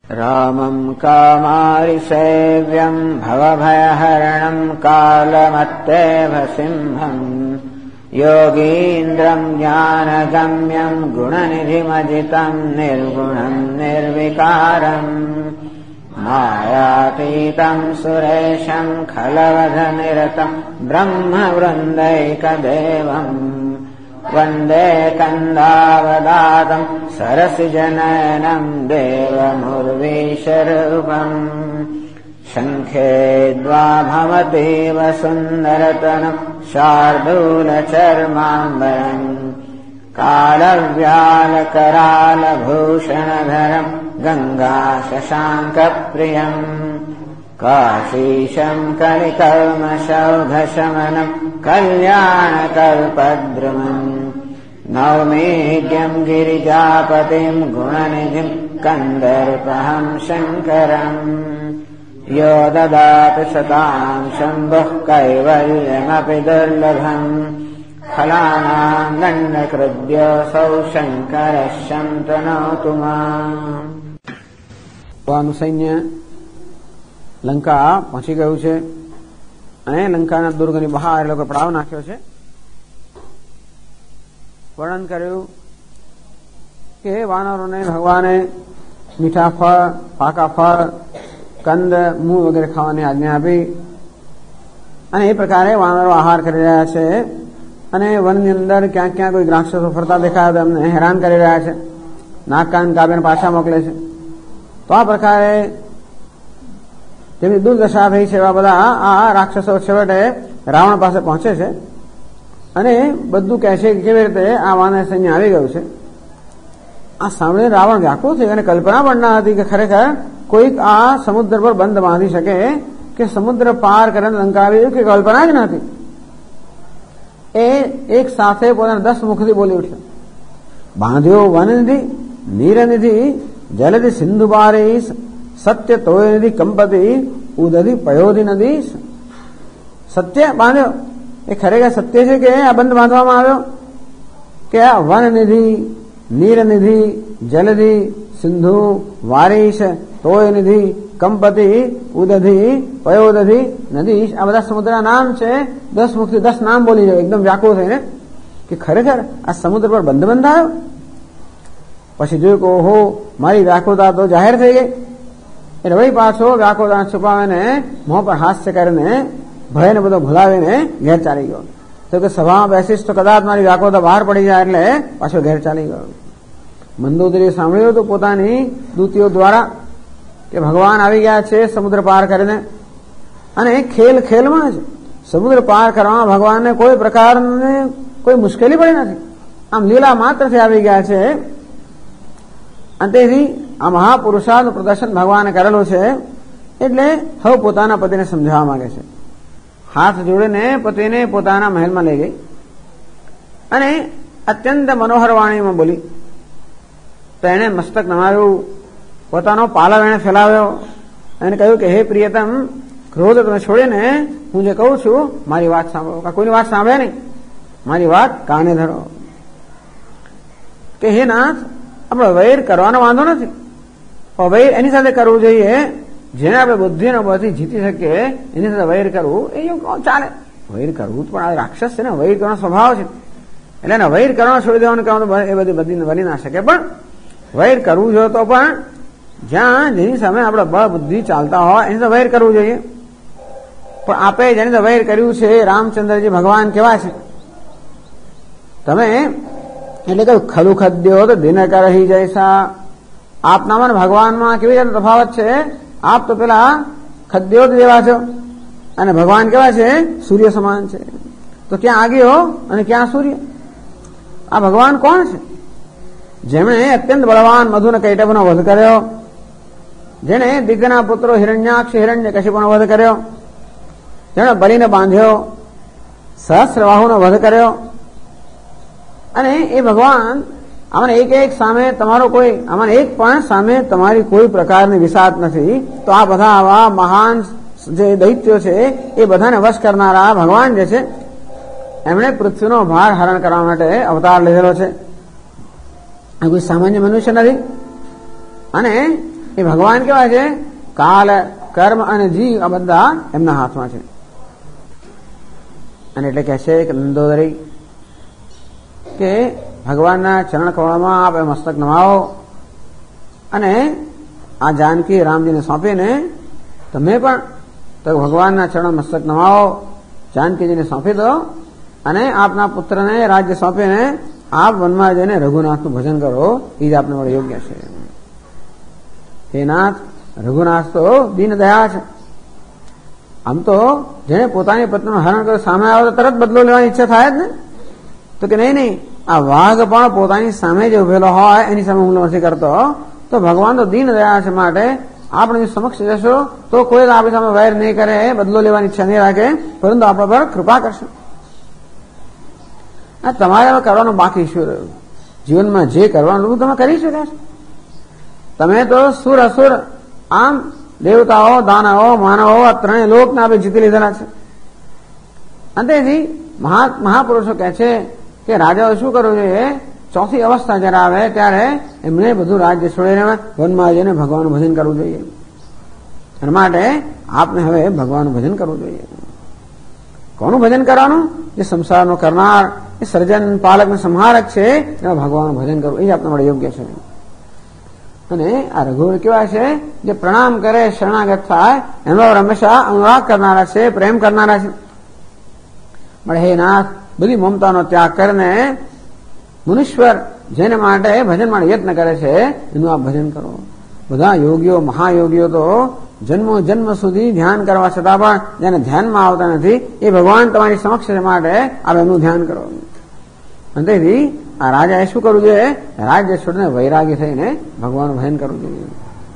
रामम् कामारिसेव्यम् भवभयहरणम् कालमत्तेव सिंहम् योगीन्द्रम् ज्ञानगम्यम् गुणनिधिमजितम् निर्गुणम् निर्विकारम् मायातीतम् सुरेशम् खलवधनिरतम् ब्रह्मवृन्दैकदेवम् वन्दे कन्दावदातम् सरसिजनयनम् देवमुर्वीशरूपम् शङ्खे द्वाभवतीव सुन्दरतनम् शार्दूलचर्माम्बरम् कालव्यालकरालभूषणधरम् गङ्गाशशाङ्कप्रियम् काशीशम् कलिकल्मषौघशमनम् कल्याणकल्पद्रुमम् नौमीड्यम् गिरिजापतिम् गुणनिधिम् कन्दर्पहम् शङ्करम् यो ददाति सताम् शम्भुः कैवल्यमपि दुर्लभम् फलानाम् दण्डकृद्योऽसौ शङ्करः शन्तनोतु माम्। સૈન્ય લંકા પહોંચી ગયું છે અને લંકાના દુર્ગની બહાર એ લોકો પડાવ નાખ્યો છે. વર્ણન કર્યું કે વાનરોને ભગવાને મીઠા ફળ, પાકા ફળ, કંદ, મૂળ વગેરે ખાવાની આજ્ઞા આપી અને એ પ્રકારે વાનરો આહાર કરી રહ્યા છે અને વનની અંદર ક્યાંક ક્યાં કોઈ રાક્ષસો ફરતા દેખાય તો એમને હેરાન કરી રહ્યા છે, નાક કાન કાપીને પાછા મોકલે છે. તો આ પ્રકારે જેમની દુર્દશા થઈ છે એવા બધા આ રાક્ષસો છેવટે રાવણ પાસે પહોંચે છે અને બધું કહે છે કે કેવી રીતે આ વાનર સૈન્ય આવી ગયું છે. આ સાંભળીને રાવણ વ્યાકુળ થઈ અને કલ્પના પણ ના હતી કે ખરેખર કોઈક આ સમુદ્ર પર બંધ બાંધી શકે કે સમુદ્ર પાર કરીને લંકા આવી કે કલ્પના જ નથી. એ એક સાથે પોતાના 10 મુખથી બોલી ઉઠ્યો, બાંધ્યો વનનિધિ નીરનિધિ જલધિ સિંધુ બારીશ સત્ય તોય નિધિ કંપતિ ઉદધિ પયોધિ નદી. સત્ય બાંધ્યો એ ખરેખર સત્ય છે કે આ બંધ બાંધવામાં આવ્યો કે આ વનનિધિ, નીરનિધિ, જલધિ, સિંધુ, વારીશ, તોય નિધિ, કંપતિ, ઉદધિ, પયોદધિ, નદીશ આ બધા સમુદ્રના નામ છે. 10 મુખથી 10 નામ બોલી જાય એકદમ વ્યાકુળ થઈને કે ખરેખર આ સમુદ્ર પર બંધ બંધાયો. પછી જોયું કે ઓહો મારી વ્યાકુળતા તો જાહેર થઈ ગઈ. એટલે વળી પાછો વ્યાકુળતા છુપાવીને મોં પર હાસ્ય કરીને ભયને બધો ભૂલાવીને ઘેર ચાલી ગયો. તો કે સભામાં બેસીશ તો કદાચ મારી વ્યાકુળતા બહાર પડી જાય એટલે પાછો ઘેર ચાલી ગયો. મંદોદરીએ સાંભળ્યું હતું પોતાની દૂતીઓ દ્વારા કે ભગવાન આવી ગયા છે સમુદ્ર પાર કરીને અને ખેલ ખેલમાં જ સમુદ્ર પાર કરવામાં ભગવાનને કોઈ પ્રકારની કોઈ મુશ્કેલી પડી નથી. આમ લીલા માત્રથી આવી ગયા છે. અને તેથી આ મહાપુરુષાર્થનું પ્રદર્શન ભગવાને કરેલું છે. એટલે હવે પોતાના પતિને સમજાવવા માંગે છે. હાથ જોડીને પતિને પોતાના મહેલમાં લઈ ગઈ અને અત્યંત મનોહર વાણીમાં બોલી. તો એને મસ્તક નમાવ્યું, પોતાનો પાલવ એને ફેલાવ્યો અને કહ્યું કે હે પ્રિયતમ, ક્રોધ તમે છોડીને હું જે કહું છું મારી વાત સાંભળો. કોઈની વાત સાંભળે નહીં, મારી વાત કાને ધરો. કે હે નાથ, આપણે વૈર કરવાનો વાંધો નથી, પણ વૈર એની સાથે કરવું જોઈએ જેને આપણે બુદ્ધિનો બળથી જીતી શકીએ. એની સાથે વૈર કરવું એ ચાલે. વૈર કરવું પણ આ રાક્ષસ છે ને, વૈર કરવાનો સ્વભાવ છે એટલે એને વૈર કરવાનો છોડી દેવાનું કહેવાનું એ બધી બની ના શકે. પણ વૈર કરવું જોઈએ તો પણ જ્યાં જેની સામે આપણે બળ બુદ્ધિ ચાલતા હોય એની સાથે વૈર કરવું જોઈએ. પણ આપે જેની સાથે વૈર કર્યું છે રામચંદ્રજી ભગવાન કેવા છે તમે એટલે કહ્યું ખલું ખદ્યો તો દિનકર હી જૈસા. આપનામાં ભગવાનમાં કેવી રીતે તફાવત છે? આપ તો પેલા ખદ્યો જેવા છો અને ભગવાન કેવા છે? સૂર્ય સમાન છે. તો ક્યાં આગિયો અને ક્યાં સૂર્ય? આ ભગવાન કોણ છે? જેમણે અત્યંત બળવાન મધુને કૈટભનો વધ કર્યો, જેને દિગ્ગના પુત્રો હિરણ્યાક્ષ હિરણ્યકશિપુનો વધ કર્યો, જેણે બલીને બાંધ્યો, સહસ્રબાહુનો વધ કર્યો. અને એ ભગવાન આમાં એક સામે તમારો કોઈ આમાં એક પણ સામે તમારી કોઈ પ્રકારની વિસાત નથી. તો આ બધા આવા મહાન જે દૈત્યો છે એ બધાને વશ કરનારા ભગવાન જે છે એમણે પૃથ્વીનો ભાર હરણ કરવા માટે અવતાર લીધેલો છે. આ કોઈ સામાન્ય મનુષ્ય નથી. અને એ ભગવાન કેવા છે? કાલ, કર્મ અને જીવ આ બધા એમના હાથમાં છે. અને એટલે કહે છે કે મંદોદરી કે ભગવાનના ચરણ કમળમાં આપ મસ્તક નમાવો અને આ જાનકી રામજીને સોંપીને તમે પણ તો ભગવાનના ચરણ મસ્તક નમાવો, જાનકીજીને સોંપી દો અને આપના પુત્રને રાજ્ય સોંપીને આપ વનમાં જઈને રઘુનાથનું ભજન કરો. એ જ આપને મળે યોગ્ય છે. હે નાથ, રઘુનાથ તો દીન દયા છે. આમ તો જેને પોતાની પત્નીનું હરણ કરે સામે આવે તો તરત બદલો લેવાની ઈચ્છા થાય જ ને. તો કે નહીં, આ વાઘ પણ પોતાની સામે જે ઉભેલો હોય એની સામે હુમલો નથી કરતો. તો ભગવાન તો દીન દયા છે, માટે આપણે સમક્ષ જશો તો કોઈ આપણી સામે વૈર નહીં કરે, બદલો લેવાની ઈચ્છા નહીં રાખે, પરંતુ આપણા પર કૃપા કરશે. આ તમારે હવે કરવાનું બાકી શું રહ્યું? જીવનમાં જે કરવાનું તમે કરી શક્યા છો. તમે તો સુર અસુર આમ દેવતાઓ, દાનવો, માનવો આ ત્રણેય લોકને આપણે જીતી લીધેલા છે. અંતેથી મહાપુરુષો કહે છે કે રાજાઓ શું કરવું જોઈએ? ચોથી અવસ્થા જયારે આવે ત્યારે એમણે બધું રાજ્ય છોડીને વનમાં જઈને ભગવાનનું ભજન કરવું જોઈએ. અને માટે આપને હવે ભગવાનનું ભજન કરવું જોઈએ. કોનું ભજન કરવાનું? જે સંસારનો કરનાર, એ સર્જન, પાલક ને સંહારક છે, એમાં ભગવાનનું ભજન કરવું એ જ આપને મળે યોગ્ય છે. અને આ રઘુવીર કેવા છે? જે પ્રણામ કરે, શરણાગત થાય, એમાં હંમેશા અનુરાગ કરનારા છે, પ્રેમ કરનારા છે. મળે હે નાથ, બધી મમતાનો ત્યાગ કરીને મુનીશ્વર જેને માટે ભજન માટે યત્ન કરે છે એનું આપ ભજન કરો. બધા યોગીઓ, મહાયોગીઓ તો જન્મો જન્મ સુધી ધ્યાન કરવા છતાં પણ જેને ધ્યાનમાં આવતા નથી એ ભગવાન તમારી સમક્ષ માટે આપ એમનું ધ્યાન કરો. અને તેથી આ રાજાએ શું કરવું જોઈએ? રાજ્ય છોડીને વૈરાગી થઈને ભગવાનનું ભજન કરવું જોઈએ.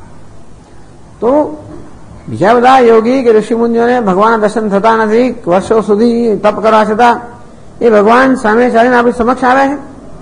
તો બીજા બધા યોગી કે ઋષિમુનિઓને ભગવાનના દર્શન થતા નથી, વર્ષો સુધી તપ કરવા છતાં એ ભગવાન સામે ચાલીને આપણી સમક્ષ આવે છે.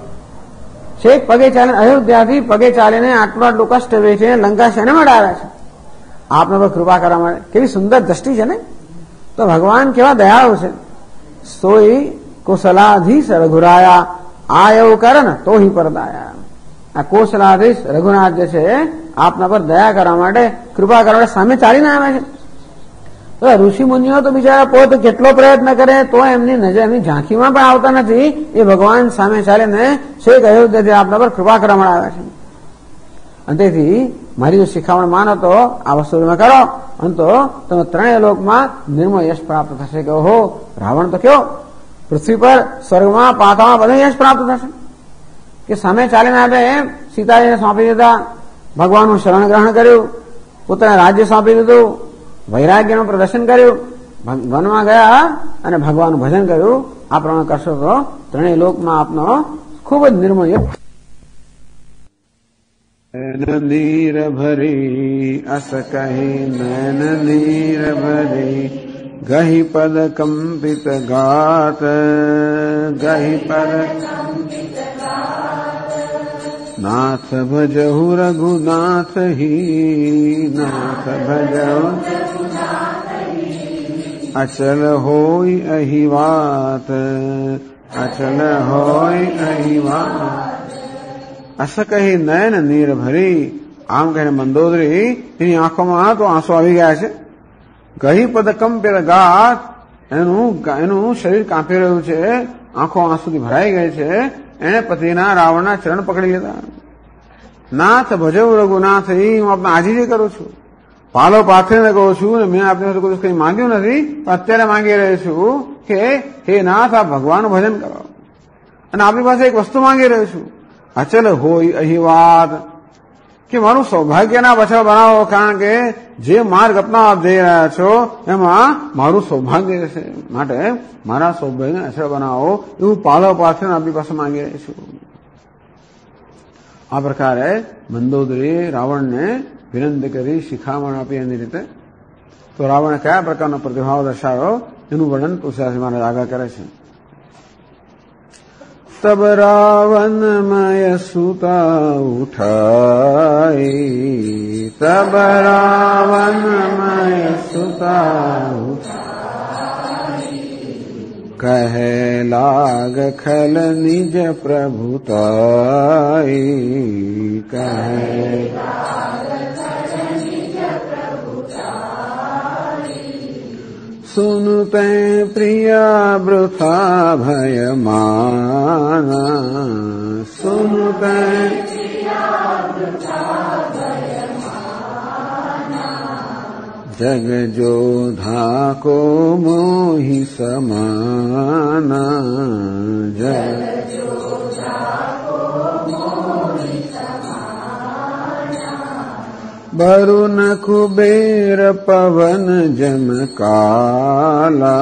છેક પગે ચાલીને અયોધ્યાથી પગે ચાલીને આટલું કષ્ટ વેચીને લંકા શેના માટે આવ્યા છે? આપને પર કૃપા કરવા માટે. કેવી સુંદર દ્રષ્ટિ છે ને! તો ભગવાન કેવા દયાળુ છે. સોઈ કોસલાધીશ રઘુરાયા, આયવ કરન તો હિ પરદાયા. આ કોસલાધીશ રઘુનાથ જે છે આપના પર દયા કરવા માટે, કૃપા કરવા માટે સામે ચાલીને આવે છે. તો ઋષિ મુનિઓ તો બિચારા પોતે કેટલો પ્રયત્ન કરે તો એમની નજર, એમની ઝાંખીમાં પણ આવતા નથી. એ ભગવાન સામે ચાલીને છેક અયોધ્યાથી આપના પર કૃપા કરવા માટે આવે છે. અને તેથી મારી જો શિખામણ માનો તો આ વસ્તુ તમે કરો, અને તો તમે ત્રણેય લોકમાં નિર્મળ યશ પ્રાપ્ત થશે. કે ઓહો, રાવણ તો કેવો પૃથ્વી પર, સ્વર્ગમાં, પાતાળમાં બધે યશ પ્રાપ્ત થશે. કે સામે ચાલીને આપે એમ સીતાજીને સોંપી દીધા, ભગવાનનું શરણ ગ્રહણ કર્યું, પોતાને રાજ્ય સોંપી દીધું, વૈરાગ્યનું પ્રદર્શન કર્યું, વનમાં ગયા અને ભગવાનનું ભજન કર્યું. આ પ્રમાણે કરશો તો ત્રણેય લોકમાં આપનો ખૂબ જ નિર્મળ યશ. નીર ભરી અસ કહી નૈન નીર ભરી, ગહી પદ કંપિત ગાત, ગહી પદ નાથ ભજહુ રઘુનાથ હી, નાથ ભજહુ અચલ હોય અહી વાત, અચલ હોય અહી વાત. અસ કહી નયન નીર ભરી, આમ કહીને મંદોદરી એની આંખોમાં તો આંસુ આવી ગયા છે. ગહી પદ કંપિત ગાત, એનું શરીર કાંપી રહ્યું છે, આંખો આંસુથી ભરાઈ ગઈ છે. એને પતિના રાવણના ચરણ પકડી લીધા. નાથ ભજવ રઘુનાથ, હું આપને આજીજી કરું છું, પાલો પાથરીને કહું છું, ને મેં આપની સાથે કોઈ કંઈ માંગ્યું નથી, પણ અત્યારે માંગી રહ્યો છું કે હે નાથ, આપ ભગવાનનું ભજન કરો. અને આપણી પાસે એક વસ્તુ માંગી રહ્યો છું, અચલ હોય અહીં વાત, કે મારું સૌભાગ્ય ના બચાવ બનાવો. કારણ કે જે માર્ગ અપનાવવા જઈ રહ્યા છો એમાં મારું સૌભાગ્ય છે, માટે મારા સૌભાગ્યને અચળ બનાવો. એવું પાલો પાથરીને આપણી પાસે માંગી રહી છું. આ પ્રકારે મંદોદરીએ રાવણને વિનંતી કરી, શિખામણ આપી. એની રીતે તો રાવણે કયા પ્રકારનો પ્રતિભાવ દર્શાવ્યો એનું વર્ણન તુલસીદાસ મહારાજ આગળ કરે છે. तब रावण मय सुता उठाई, तब रावण मय सुता उठाई, कहे लाग खल निज प्रभुताई, कहे सुनते प्रिया वृथा भयमाना सुनते जग जोधा को मोहि समाना जग वरुण कुबेर पवन जम काला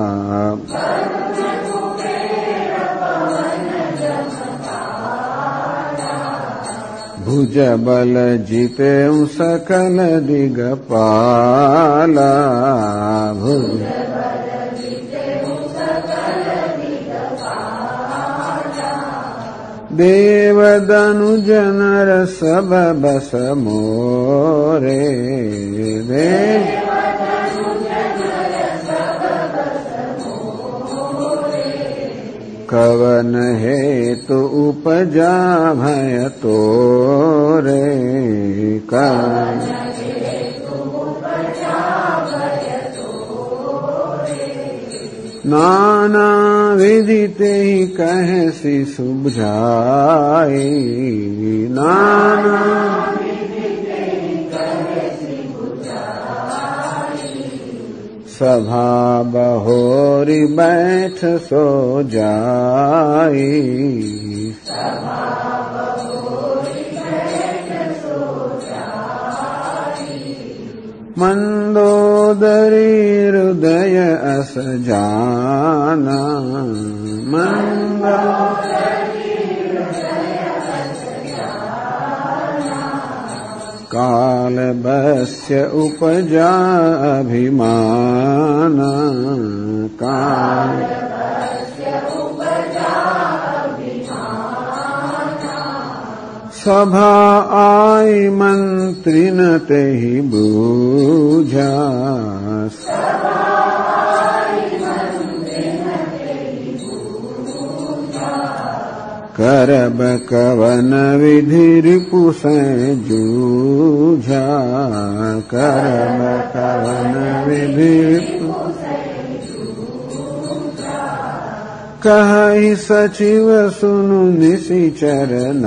भुज बल जीते सकल दिगपाला भुज देव दनुज नर सब बस मोरे देव कवन हेतु उपजा भय तोरे कवन नाना विधि ते कहसी सुबझाई नाना सभा बहोरी बैठ सो जाई मंदोदरी हृदय अस जाना काल बस्य उपजा अभिमाना काल सभा आई मंत्री न ते ही बूझा करब कवन विधि रिपुस जूझा करब कवन विधि कहि सचिव सुनु निशिचर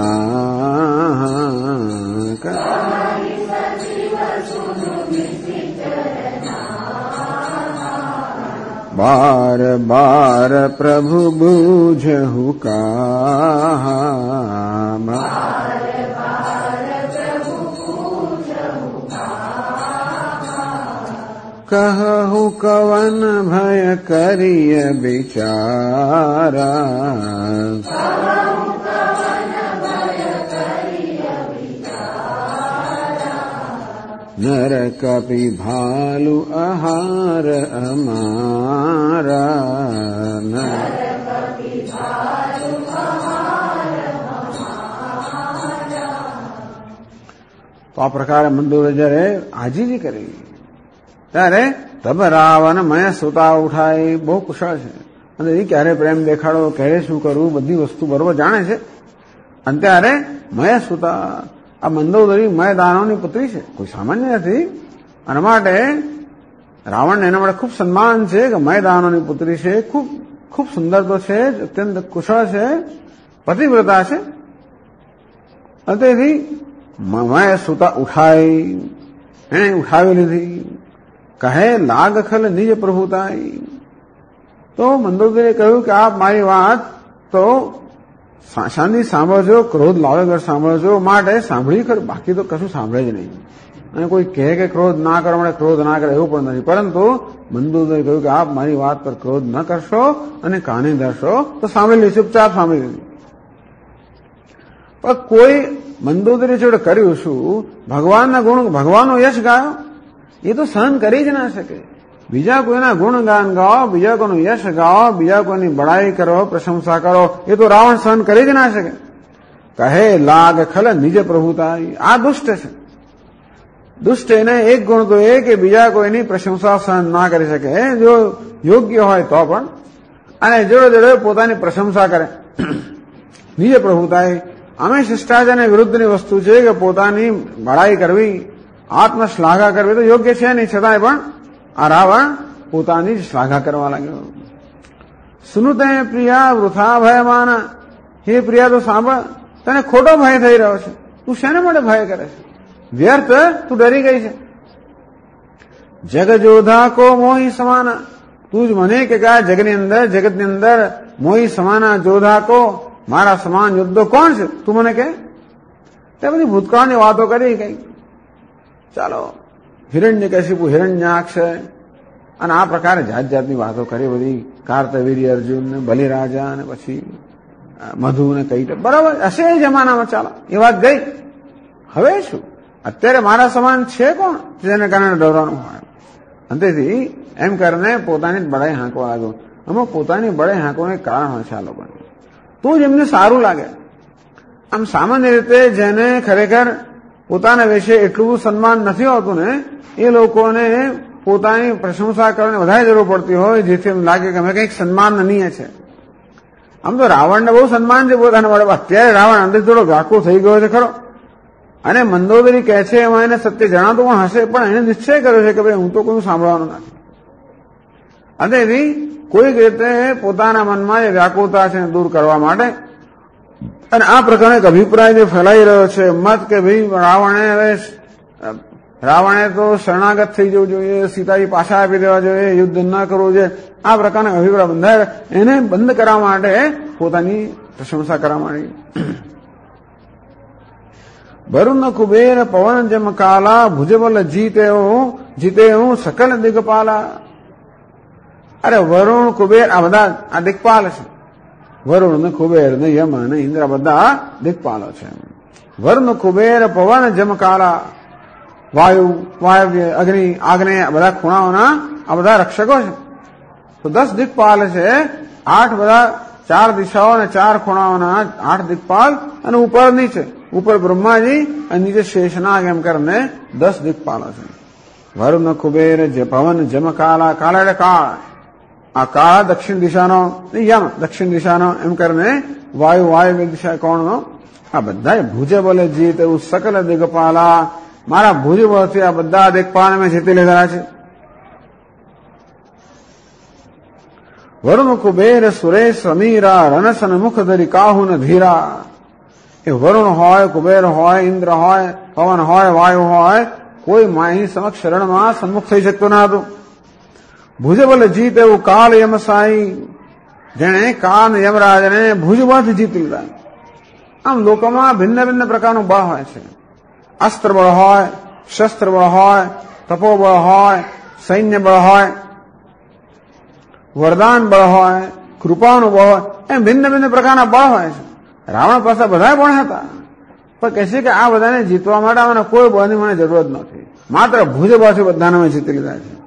बार बार प्रभु बूझहु कहा कहु कवन भय करिय विचारा नर कपि भालु आहार अमारा तो आ प्रकार मंदोदरी जरे आजीजी करेगी ત્યારે તબ રાવણ મય સુતા ઉઠાય બહુ કુશળ છે અને એ ક્યારે પ્રેમ દેખાડો ક્યારે શું કરવું બધી વસ્તુ બરોબર જાણે છે અને ત્યારે મય સુતા આ મંદોદરી મય દાનવની પુત્રી છે કોઈ સામાન્ય નથી અને માટે રાવણને એના માટે ખૂબ સન્માન છે કે મય દાનવની પુત્રી છે ખૂબ ખૂબ સુંદર તો છે જ અત્યંત કુશળ છે પતિવ્રતા છે અને તેથી મય સુતા ઉઠાય એને ઉઠાવી લીધી કહે લાગ ખલ નિજ પ્રભુતાઈ તો મંદોદરીએ કહ્યું કે આપ મારી વાત તો શાંતિ સાંભળજો ક્રોધ લાવે ઘર સાંભળજો માટે સાંભળી કર બાકી તો કશું સાંભળે જ નહીં અને કોઈ કહે કે ક્રોધ ના કરવા માટે ક્રોધ ના કરે એવું પણ નથી પરંતુ મંદોદરીએ કહ્યું કે આપ મારી વાત પર ક્રોધ ન કરશો અને કાને ધરશો તો સાંભળી લઈશું ચૂપચાપ સાંભળી લીધું પણ કોઈ મંદોદરી જોડે કર્યું શું ભગવાનના ગુણ ભગવાનનો યશ ગાયો એ તો સહન કરી જ ના શકે બીજા કોઈના ગુણગાન ગાઓ બીજા કોઈનું યશ ગાઓ બીજા કોઈની બડાઈ કરો પ્રશંસા કરો એ તો રાવણ સહન કરી જ ના શકે કહે લાગ ખલ નિજ પ્રભુતાઈ આ દુષ્ટ છે દુષ્ટ એને એક ગુણ તો એ કે બીજા કોઈની પ્રશંસા સહન ના કરી શકે જો યોગ્ય હોય તો પણ અને જોડે જોડે પોતાની પ્રશંસા કરે નિજ પ્રભુતાઈ અમે શિષ્ટાચારની વિરુદ્ધની વસ્તુ છે કે પોતાની બડાઈ કરવી આત્મશ્લાઘા કરવી તો યોગ્ય છે નહીં છતાંય પણ આ રાવણ પોતાની જ શ્લાઘા કરવા લાગ્યો. સુનુતે પ્રિયા વૃથા ભયમાના, હે પ્રિયા તો સાંભળ, તને ખોટો ભય થઈ રહ્યો છે. તું શેના માટે ભય કરે છે? વ્યર્થ તું ડરી ગઈ છે. જગ જોધા કો મોહી સમાના, તું જ મને કે જગતની અંદર મોહી સમાના જોધા કો, મારા સમાન યોદ્ધો કોણ છે તું મને કે? તે બધી ભૂતકાળની વાતો કરી કઈ. ચાલો હિરણ્યકશિપુ હિરણ્યાક્ષ અને આ પ્રકારે જાત જાતની વાતો કરી બધી. કાર્તવીર્ય અર્જુન ને બલિરાજા અને પછી મધુ ને કઈ બરાબર હશે એ જમાનામાં. ચાલો એ વાત ગઈ. હવે શું? અત્યારે મારા સમાન છે કોણ જેને કારણે ડરવાનું હોય? અંતેથી એમ કરીને પોતાની જ બળાઈ હાંકવા લાગ્યો. આમાં પોતાની બળાઈ હાંકવાનું કારણ હોય છે આ લોકોને. તો જ એમને સારું લાગે. આમ સામાન્ય રીતે જેને ખરેખર પોતાના વિશે એટલું સન્માન નથી હોતું ને, એ લોકોને પોતાની પ્રશંસા કરવાની વધારે જરૂર પડતી હોય, જેથી એમ લાગે કે અમે કંઈક સન્માનનીય છે. આમ તો રાવણને બહુ સન્માન છે પોતાના માટે. અત્યારે રાવણ અંદર થોડો વ્યાકુળ થઈ ગયો છે ખરો, અને મંદોદરી કહે છે એમાં એને સત્ય જણાતું પણ હશે, પણ એને નિશ્ચય કર્યો છે કે ભાઈ હું તો કોઈ સાંભળવાનું નથી. અંતેથી કોઈક રીતે પોતાના મનમાં એ વ્યાકુળતા છે દૂર કરવા માટે અને આ પ્રકારનો એક અભિપ્રાય જે ફેલાઈ રહ્યો છે મત કે ભાઈ રાવણે તો શરણાગત થઈ જવું જોઈએ, સીતાજી પાછા આપી દેવા જોઈએ, યુદ્ધ ન કરવું જોઈએ, આ પ્રકારનો અભિપ્રાય બંધાય એને બંધ કરવા માટે પોતાની પ્રશંસા કરવા માંડી. વરુણ કુબેર પવન જમ કાલા, ભુજબલ જીતે હું સકલ દિગપાલા. અરે વરુણ કુબેર આ બધા આ દિગપાલ છે. વરુણ ને કુબેર ને યમ ને ઇન્દ્ર બધા દિગપાલો છે. વરુણ કુબેર પવન જમ કાલા, વાયવ્ય અગ્નિ આગ્નેય બધા ખૂણાઓના આ બધા રક્ષકો છે. તો 10 દિગપાલ છે. 8 બધા 4 દિશાઓ અને 4 ખૂણાઓના 8 દિગપાલ અને ઉપર નીચે, ઉપર બ્રહ્માજી અને નીચે શેષનાગ એમ કરીને 10 દિગપાલો છે. વરુણ કુબેર જે પવન જમ કાલા, કાલા એટલે કાળ, આ કાળ દક્ષિણ દિશાનો, યમ દક્ષિણ દિશાનો એમ કરીને વાયુ દિશા કોણનો, આ બધા ભુજ બોલે જીત એવું સકલ દિગપાલા, મારા ભુજ બળથી આ બધા દિગપાલ મેં જીતી લીધા છે. વરુણ કુબેર સુરેશ સમીરા, રણસન મુખ ધરી કાહુ ન ધીરા. એ વરુણ હોય, કુબેર હોય, ઇન્દ્ર હોય, પવન હોય, વાયુ હોય, કોઈ માહી સમક્ષ રણમાં સન્મુખ થઈ શકતું ન હતું. ભુજબલ જીત એવું કાળ યમસાઈ, જેણે કાળ યમરાજને ભુજબળથી જીતી લીધા. આમ લોકોમાં ભિન્ન ભિન્ન પ્રકારનું બળ હોય છે. અસ્ત્ર બળ હોય, શસ્ત્ર બળ હોય, તપોબળ હોય, સૈન્ય બળ હોય, વરદાન બળ હોય, કૃપાનું બળ હોય, એમ ભિન્ન ભિન્ન પ્રકારના બળ હોય છે. રાવણ પાસે બધા બળ હતા, પણ કહે છે કે આ બધાને જીતવા માટે મને કોઈ બળની મને જરૂરત નથી, માત્ર ભુજબળથી બધાને મેં જીતી લીધા છે.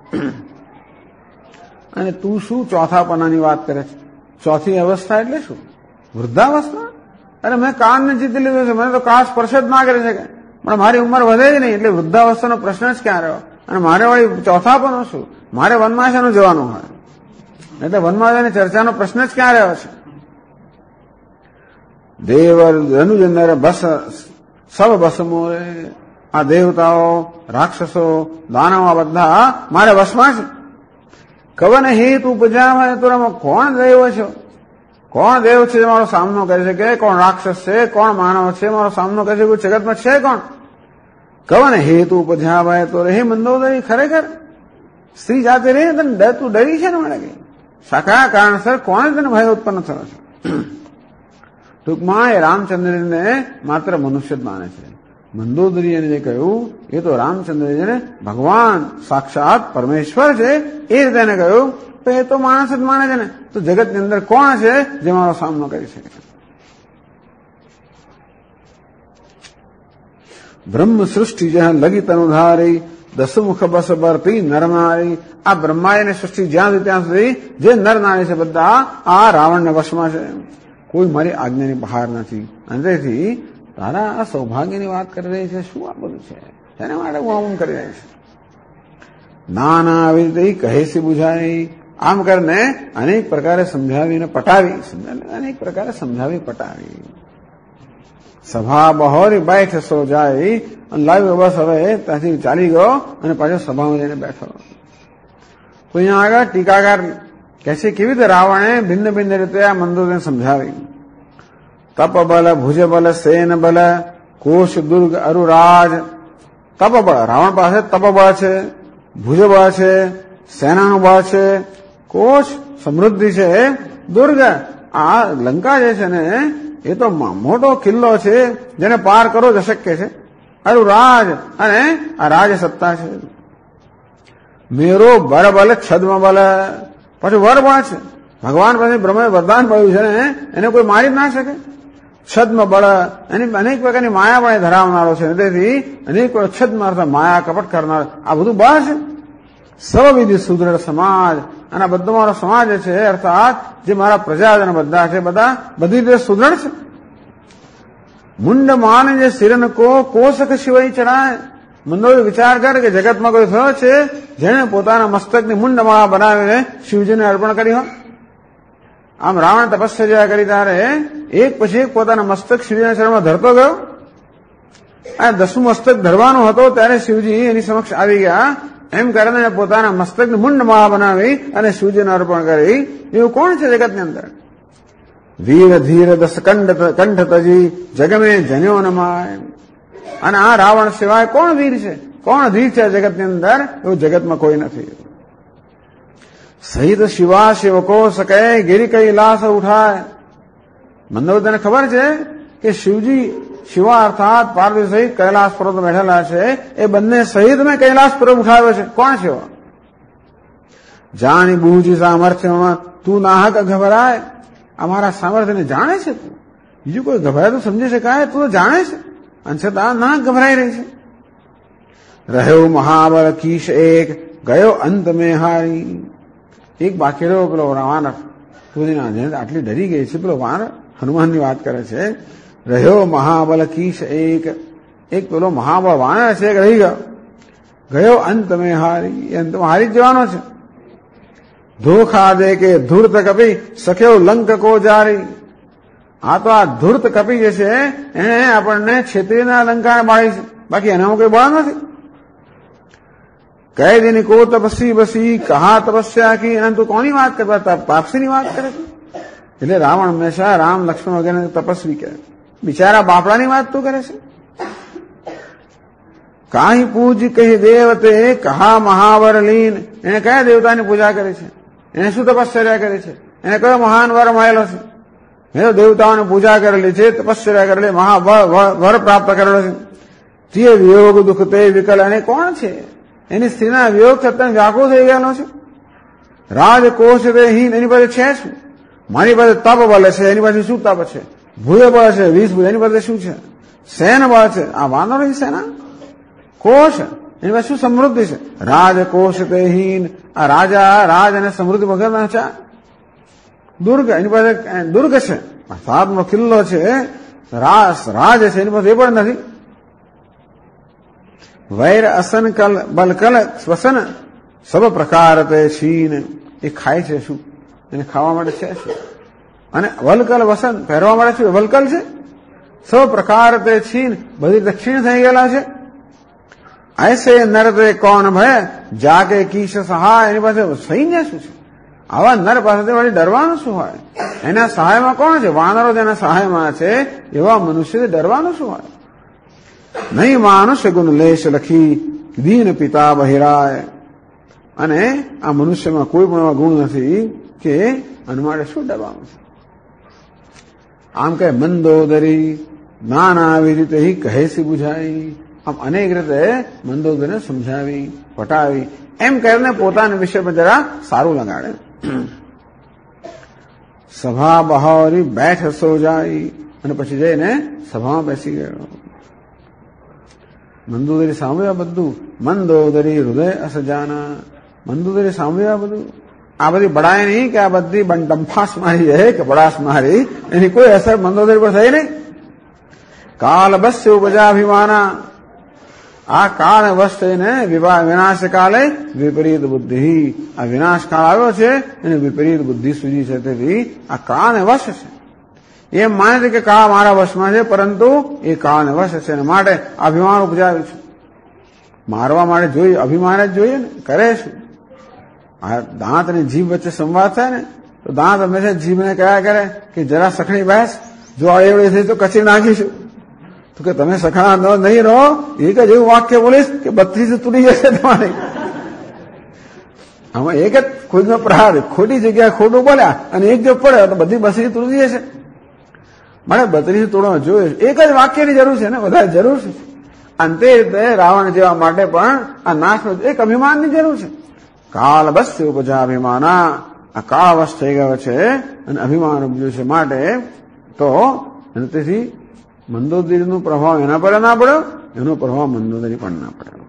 અને તું શું ચોથાપનાની વાત કરે છે? ચોથી અવસ્થા એટલે શું? વૃદ્ધાવસ્થા? અરે મેં કાળને જીતી લીધો છે, મને તો કાળ સ્પર્શ જ ના કરી શકે, પણ મારી ઉંમર વધે જ નહીં, એટલે વૃદ્ધાવસ્થાનો પ્રશ્ન જ ક્યાં રહ્યો? અને મારે વળી ચોથાપનો શું? મારે વનમાં શાનું જવાનું હોય? એટલે વનમાં જવાની ચર્ચાનો પ્રશ્ન જ ક્યાં રહ્યો છે? દેવ ધનુજ નર બસ સબ બસ મોરે, આ દેવતાઓ, રાક્ષસો, દાનવો બધા મારે વશમાં છે. કવન હેત ઉપજાવે તો કોણ દેવ છે? કોણ દેવ છે મારો સામનો કરી શકે? કોણ રાક્ષસ છે? કોણ માનવ છે મારો સામનો કરી શકે? જગતમાં છે કોણ? કવન હેતુ ઉપજાવે તો હે મંદોદરી, ખરેખર સ્ત્રી જાતે રે તને તું ડરી છે ને મને કે શાખા કારણસર કોણે તને ભય ઉત્પન્ન થયો છે? ટૂંકમાં એ રામચંદ્રને માત્ર મનુષ્ય જ માને છે. મંદોદરીએ જે કહ્યું એ તો રામચંદ્રજીને ભગવાન સાક્ષાત પરમેશ્વર છે એ રીતે એને કહ્યું, તો એ તો માણસ જ માને છે ને. તો જગતની અંદર કોણ છે જે મારો સામનો કરી શકે છે? બ્રહ્મ સૃષ્ટિ જ્યાં લગી તનુધારી, દસમુખ બસ બરતી નરનારી. આ બ્રહ્માએ સૃષ્ટિ જ્યાં સુધી ત્યાં સુધી જે નર નારી છે બધા આ રાવણને વશમાં છે, કોઈ મારી આજ્ઞાની બહાર નથી. અને તેથી તારા આ સૌભાગ્યની વાત કરી રહી છે, શું આ બધું છે? તેના માટે હું આમ કરી રહી છે? ના ના આવી રીતે કહે છે બુઝાઈ. આમ કરીને અનેક પ્રકારે સમજાવીને પટાવી, અનેક પ્રકારે સમજાવી પટાવી. સભા બહોરી બેઠ સો જાય, અને લાવ્યો બસ હવે ત્યાંથી ચાલી ગયો અને પાછો સભામાં જઈને બેઠો. તો અહીંયા આગળ ટીકાકાર કહે છે કેવી રીતે રાવણે ભિન્ન ભિન્ન રીતે આ મંદોદરીને સમજાવી. તપ બલ, ભુજ બલ, સેન બલ, કોશ, દુર્ગ, અરુરાજ. તપ બળ, રાવણ પાસે તપ બળ છે, ભુજ બળ છે, સેનાનું બળ છે, કોશ સમૃદ્ધિ છે, દુર્ગ આ લંકા જે છે ને એ તો મોટો કિલ્લો છે જેને પાર કરો જ અશક્ય છે. અરુરાજ અને આ રાજ સત્તા છે. મેરો બર બલ, છદ્મ બલ, પછી વર બળ છે. ભગવાન પાસે બ્રહ્મે વરદાન મળ્યું છે ને એને કોઈ મારી જ ના શકે. છદ્મ બળ એની અનેક પ્રકારની માયા પણ ધરાવનારો છે. તેથી અનેક છદ્મ અર્થ માયા કપટ કરનાર આ બધું બળ છે. સર્વવિધિ સુદૃઢ સમાજ અને બધો મારો સમાજ છે અર્થાત જે મારા પ્રજાજન બધા છે બધા બધી રીતે સુદૃઢ છે. મુંડ માન જે શિરન કો કોશક શિવાય ચડાય. મંદોદરી વિચાર કર કે જગતમાં કોઈ થયો છે જેને પોતાના મસ્તકની મુંડમાળા બનાવીને શિવજીને અર્પણ કરી હોય. આમ રાવણ તપશ્ચર્યા કરી ત્યારે એક પછી એક પોતાના મસ્તક શિવજીના ચરણમાં ધરતો ગયો. આ 10મું મસ્તક ધરવાનો હતો ત્યારે શિવજી એની સમક્ષ આવી ગયા. એમ કરીને પોતાના મસ્તકની મુંડમાળા બનાવી અને શિવજીને અર્પણ કરી. એવું કોણ છે જગતની અંદર? વીર ધીર દસ કંઠ તજી જગમે જન્યો નમાય. અને આ રાવણ સિવાય કોણ વીર છે, કોણ ધીર છે જગતની અંદર? એવું જગતમાં કોઈ નથી. સહિત શિવા શિવકો સકે ગિરી કૈલાસ ઉઠાય. મંદોદરીને ખબર છે કે શિવજી શિવા અર્થાત પાર્વતી સહિત કૈલાસ પર્વત બેઠેલા છે. એ બંને સહિત મેં કૈલાસ પર્વત ઉઠાવ્યો છે. કોણ છે? જાણી બુજી સામર્થ્યમાં તું નાહક ગભરાય. અમારા સામર્થ્યને જાણે છે તું, બીજું કોઈ ગભરાય તો સમજી શકાય, તું તો જાણે છે અને છતાં ના ગભરાઈ રહી છે. રહ્યો મહાબળ કીશ એક ગયો અંત મેં હારી. એક બાકી રહ્યો પેલો વાનર, તું આટલી ડરી ગઈ છે. પેલો વાનર હનુમાનની વાત કરે છે. રહ્યો મહાબળ કીશ એક પેલો મહાબળ વાનર છે રહી ગયો. ગયો અંત મેં હારી, અંતમાં હારી જ જવાનો છે. ધોખા દે કે ધૂર્ત કપી સખ્યો લંક કો જારી. આ તો આ ધૂર્ત કપી જે છે એને આપણને છેતરીના લંકાને બાળી છે, બાકી એનામાં કોઈ બળ નથી. કહે દિન કો તપસ્વી બસી કહા તપસ્યા કી. અને તું કોની વાત કરતા? તાપસીની વાત કરે છે. એટલે રાવણ હંમેશા રામ લક્ષ્મણ વગેરે તપસ્વી કહે. બિચારા બાપડાની વાત તું કરે છે. કાહી પૂજ કહી દેવતે કહા મહાવર લીન. એને કયા દેવતાની પૂજા કરી છે? એને શું તપશ્ચર્યા કરી છે? એને કયો મહાન વર મળેલો છે? મેં તો દેવતાઓની પૂજા કરેલી છે, તપશ્ચર્યા કરેલી, વર પ્રાપ્ત કરેલો છે. તે વિયોગ દુઃખ તે વિકલ. અને કોણ છે? એની સ્ત્રીના વિયોગ છતાં વ્યાકુળ થઈ ગયેલો છે. રાજકોષ તે હીન. એની પાસે છે શું? મારી પાસે તપ બળ છે, એની પાસે શું તપ છે? ભૂય બળ છે 20 ભૂય, એની પાસે શું છે? સેન બળ છે, આ વાનરોની સેના. કોષ એની પાસે શું સમૃદ્ધિ છે? રાજકોષ તે હીન. આ રાજા રાજ અને સમૃદ્ધિ વગરના છે. દુર્ગ એની પાસે દુર્ગ છે, સાતનો કિલ્લો છે. રાજ છે એની પાસે એ પણ નથી. વૈર અસન કલ બલકલ શ્વસન સબ પ્રકાર તે છીન. એ ખાય છે શું? એને ખાવા માટે છે શું? અને વલકલ વસન પહેરવા માટે શું? વલકલ છે. સબ પ્રકાર તે છીન બધી દક્ષિણ થઈ ગયેલા છે. ऐसे नर ते कौन भय जाके कीश सहाय. એની પાસે સૈન્ય શું છે? આવા નર પાસેથી વળી ડરવાનું શું હોય? એના સહાયમાં કોણ છે? વાનરો જેના સહાયમાં છે એવા મનુષ્યથી ડરવાનું શું હોય? નહીં માનુષ્ય ગુણ લેશ લખી દીન પિતા બહિરાય. અને આ મનુષ્યમાં કોઈ પણ એવા ગુણ નથી કે આના માટે શું ડરવાનું છે? આમ કહે મંદોદરી નાના આવી રીતે કહેસી બુઝાઈ. આમ અનેક રીતે મંદોદરીને સમજાવી પટાવી એમ કરીને પોતાના વિષયમાં જરા સારું લગાડે. સભા બહારી બેઠ સો જાય. અને પછી જઈને સભામાં બેસી ગયો. મંદોદરી સાંભળ્યા બધું. મંદોદરી હૃદય અસજાના. મંદોદરી સાંભળ્યા બધું. આ બધી બડાય નહીં કે આ બધી ડંફાસ મારી છે કે બડાસ મારી, એની કોઈ અસર મંદોદરી પર થઈ નહીં. કાલ બસ્ય ઉપજાભિમાના. આ કાળ વશ થઈને વિનાશ કાલે વિપરીત બુદ્ધિ. આ વિનાશ કાળ આવ્યો છે એને વિપરીત બુદ્ધિ સૂજી છે. તેથી આ કાળને વશ છે. એમ માને છે કે કાળ મારા વશમાં છે, પરંતુ એ કાળને વશ છે. અને માટે અભિમાન ઉપજાવ્યું છે. મારવા માટે જોઈએ, અભિમાન જ જોઈએ ને. કરે શું? આ દાંત અને જીભ વચ્ચે સંવાદ થાય ને તો દાંત હંમેશા જીભને કયા કરે કે જરા સખણી બેસ, જો એવડી થઈ તો કચી નાખીશું. તો કે તમે સખણા નહીં રહો, એક જ એવું વાક્ય બોલીશ કે 32 તૂટી જશે તમારી. આમાં એક જ ખુદનો પ્રહાર, ખોટી જગ્યાએ ખોટું બોલ્યા અને એક જો પડે તો બધી 32 તૂટી જશે. મારે 32 તોડવા જોઈએ, એક જ વાક્યની જરૂર છે ને, વધારે જરૂર છે. અંતે રાવણ જેવા માટે પણ આ નાશનો એક અભિમાનની જરૂર છે. કાલ બસ ઉપજા અભિમાના, આ કાળવશ થઈ ગયો છે અને અભિમાન ઉપજ્યું છે માટે તો તેથી મંદોદરીનો પ્રભાવ એના પર ના પડ્યો, એનો પ્રભાવ મંદોદરી પણ ના પડ્યો.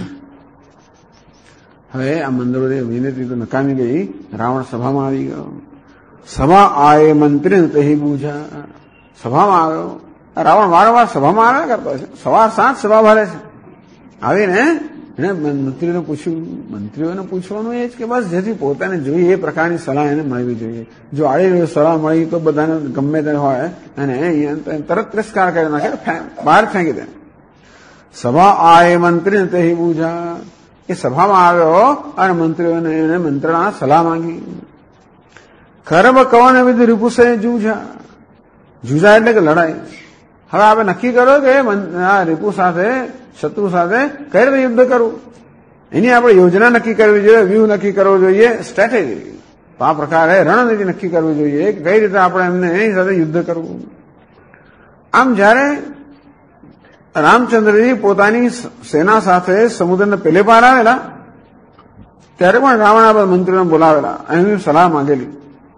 હવે આ મંદોદરી વિનતી તો નકામી ગઈ, રાવણ સભામાં આવી ગયો. સભા આયે મંત્રી તહી બૂઝા, સભામાં આવ્યો. રાવણ વારંવાર સભામાં આવ્યા કરતો છે, સવાર સાંજ સભા ભરે છે. આવીને એને મંત્રીઓને પૂછ્યું, મંત્રીઓને પૂછવાનું એ જ કે બસ જેથી પોતાને જોઈએ એ પ્રકારની સલાહ એને મળવી જોઈએ. જો આડી સલાહ મળી તો બધાને ગમે તે હોય અને તરત તિરસ્કાર કરી નાખે, બહાર ફેંકી દે. સભા આય મંત્રી તે બૂઝા, એ સભામાં આવ્યો અને મંત્રીઓને એને મંત્રણા સલાહ માંગી. ખરબ કવન વિધ રીપુસે જૂઝા, જૂઝા એટલે કે લડાઈ. હવે આપણે નક્કી કરો કે આ રીપુ સાથે, શત્રુ સાથે કઈ રીતે યુદ્ધ કરવું, એની આપણે યોજના નક્કી કરવી જોઈએ, વ્યૂહ નક્કી કરવો જોઈએ, સ્ટ્રેટેજી. તો આ પ્રકારે રણનીતિ નક્કી કરવી જોઈએ કે કઈ રીતે આપણે એમને એની સાથે યુદ્ધ કરવું. આમ જયારે રામચંદ્રજી પોતાની સેના સાથે સમુદ્રને પેલે પાર આવેલા ત્યારે પણ રાવણ મંત્રીઓને બોલાવેલા, એની સલાહ માંગેલી.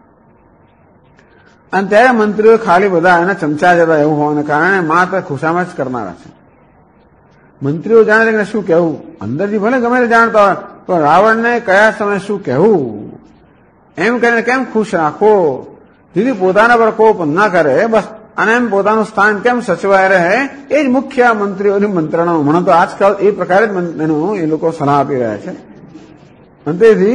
અને ત્યારે મંત્રીઓ ખાલી બધા એના ચમચા જતા એવું હોવાને કારણે માત્ર ખુશામાં જ કરનારા છે. મંત્રીઓ જાણે છે શું કહેવું, અંદરથી ભલે ગમે તે જાણતા હોય તો રાવણને કયા સમયે શું કહેવું એમ કરીને કેમ ખુશ રાખો, જેથી પોતાના પર કોપ ના કરે, બસ અને એમ પોતાનું સ્થાન કેમ સચવાય રહે, એ જ મુખ્ય મંત્રીઓની મંત્રણા. હમણાં તો આજકાલ એ પ્રકારે જ એનું એ લોકો સલાહ આપી રહ્યા છે. અંતેથી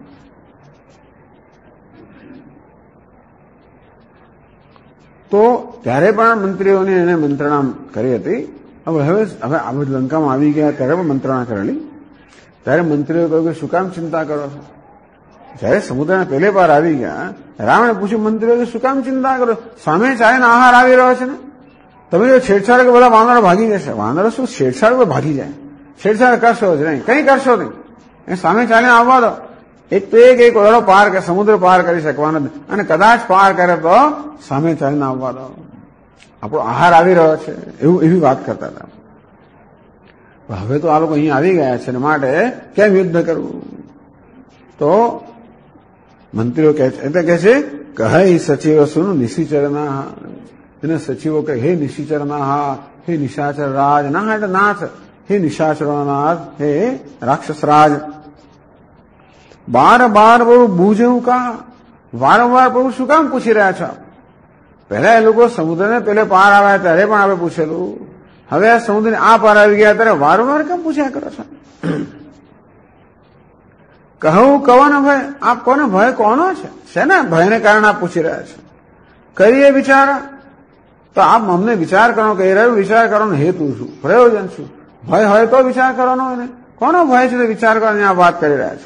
તો ત્યારે પણ મંત્રીઓને એને મંત્રણા કરી હતી. હવે આ બધું લંકામાં આવી ગયા ત્યારે પણ મંત્રણા કરેલી. ત્યારે મંત્રીઓ કહ્યું કે શું કામ ચિંતા કરો છો? જયારે સમુદ્રના પહેલે પાર આવી ગયા, રાવણે પૂછ્યું મંત્રીઓ કે શું કામ ચિંતા કરો, સામે ચાલીને આહાર આવી રહ્યો છે ને, તમે જો છેડછાડ કે બધા વાંદરો ભાગી જશે. વાંદરો શું છેડછાડ પર ભાગી જાય, છેડછાડ કરશો જ નહીં, કઈ કરશો નહીં, એ સામે ચાલીને આવવા દો. એક તો એક ઓરડો પાર કે સમુદ્ર પાર કરી શકવાનો અને કદાચ પાર કરે તો સામે ચાલીને આવવા દો, આપણો આહાર આવી રહ્યો છે, એવી વાત કરતા હતા. હવે તો આ લોકો અહીંયા આવી ગયા છે માટે કેમ યુદ્ધ કરવું? તો મંત્રીઓ કહે છે, એટલે કહે છે કહે સચિવ સુન નિશિચરના, એને સચિવો કહે હે નિશિચરના, હે નિશાચર રાજ, ના એટલે નાથ, હે નિશાચરનાથ, હે રાક્ષસ રાજ. બાર બહુ બૂઝવું કા, વારંવાર બહુ શું કામ પૂછી રહ્યા છો? પહેલા એ લોકો સમુદ્રને પેલે પાર આવ્યા ત્યારે પણ આપણે પૂછેલું, હવે આ સમુદ્રને આ પાર આવી ગયા ત્યારે વારંવાર કેમ પૂછ્યા કરો છો? કહું કવાનો ભય, આપ કોનો ભય કોનો છે? શેના ભયને કારણે આપ પૂછી રહ્યા છો? કરીએ વિચાર, તો આપ અમને વિચાર કરવાનો કહી રહ્યો, વિચાર કરવાનો હેતુ શું, પ્રયોજન શું? ભય હોય તો વિચાર કરવાનો હોય ને, કોનો ભય છે તો વિચાર કરવાની આ વાત કરી રહ્યા છો?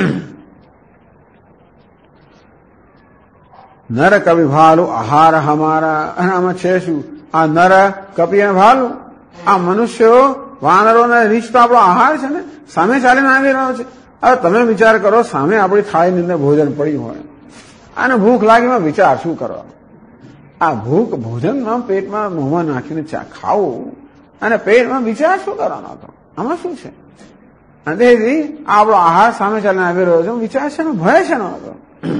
નર કવિ ભાલુ આહાર હમારા, અને આમાં છે શું? આ નર કપિ અને ભાલુ, આ મનુષ્યો વાનરોને રીછ તો આપણો આહાર છે ને, સામે ચાલીને આવી રહ્યો છે. હવે તમે વિચાર કરો, સામે આપણી થાળીની અંદર ભોજન પડ્યું હોય અને ભૂખ લાગીમાં વિચાર શું કરો? આ ભૂખ ભોજનમાં પેટમાં મોંમાં નાખીને ખાવું અને પેટમાં વિચાર શું કરવાનો હતો? આમાં શું છે? અને તેથી આપણો આહાર સામે ચાલીને આવી રહ્યો છે, વિચાર છે ને, ભય છે નો હતો.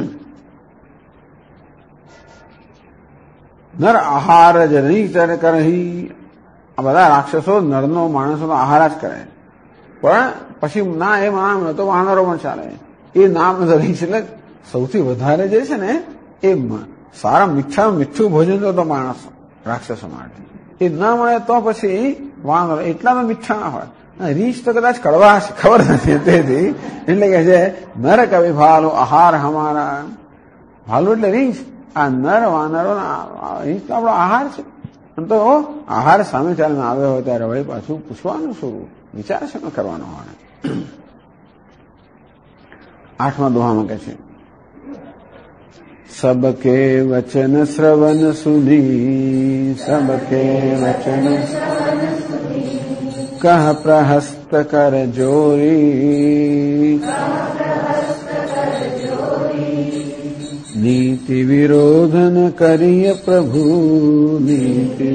નર આહાર જ નહીં કરહી, આ બધા રાક્ષસો નરનો માણસોનો આહાર જ કરે, પણ પછી ના એ નામ તો વાનરો પણ ચાલે. એ નામ રીંછ એટલે સૌથી વધારે જે છે ને એ સારા મીઠું ભોજન તો માણસ રાક્ષસો માટે એ ના મળે તો પછી વાનરો એટલામાં મીઠા ના હોય. રીંછ તો કદાચ કડવા ખબર નથી, તેથી એટલે કે છે નર કવિ ભાલો આહાર હમારા. ભાલુ એટલે રીંછ, આ નર વાનરો રીંછ તો આપણો આહાર છે. તો આહાર સામે ચાલીને આવ્યો હોય ત્યારે વળી પાછું પૂછવાનું શું, વિચાર છે કરવાનો હોય. 8મા દોહામાં કહે છે, सबके वचन श्रवण सुनी, सबके वचन कह प्रहस्त कर जोरी, नीति विरोधन करिय प्रभु, नीति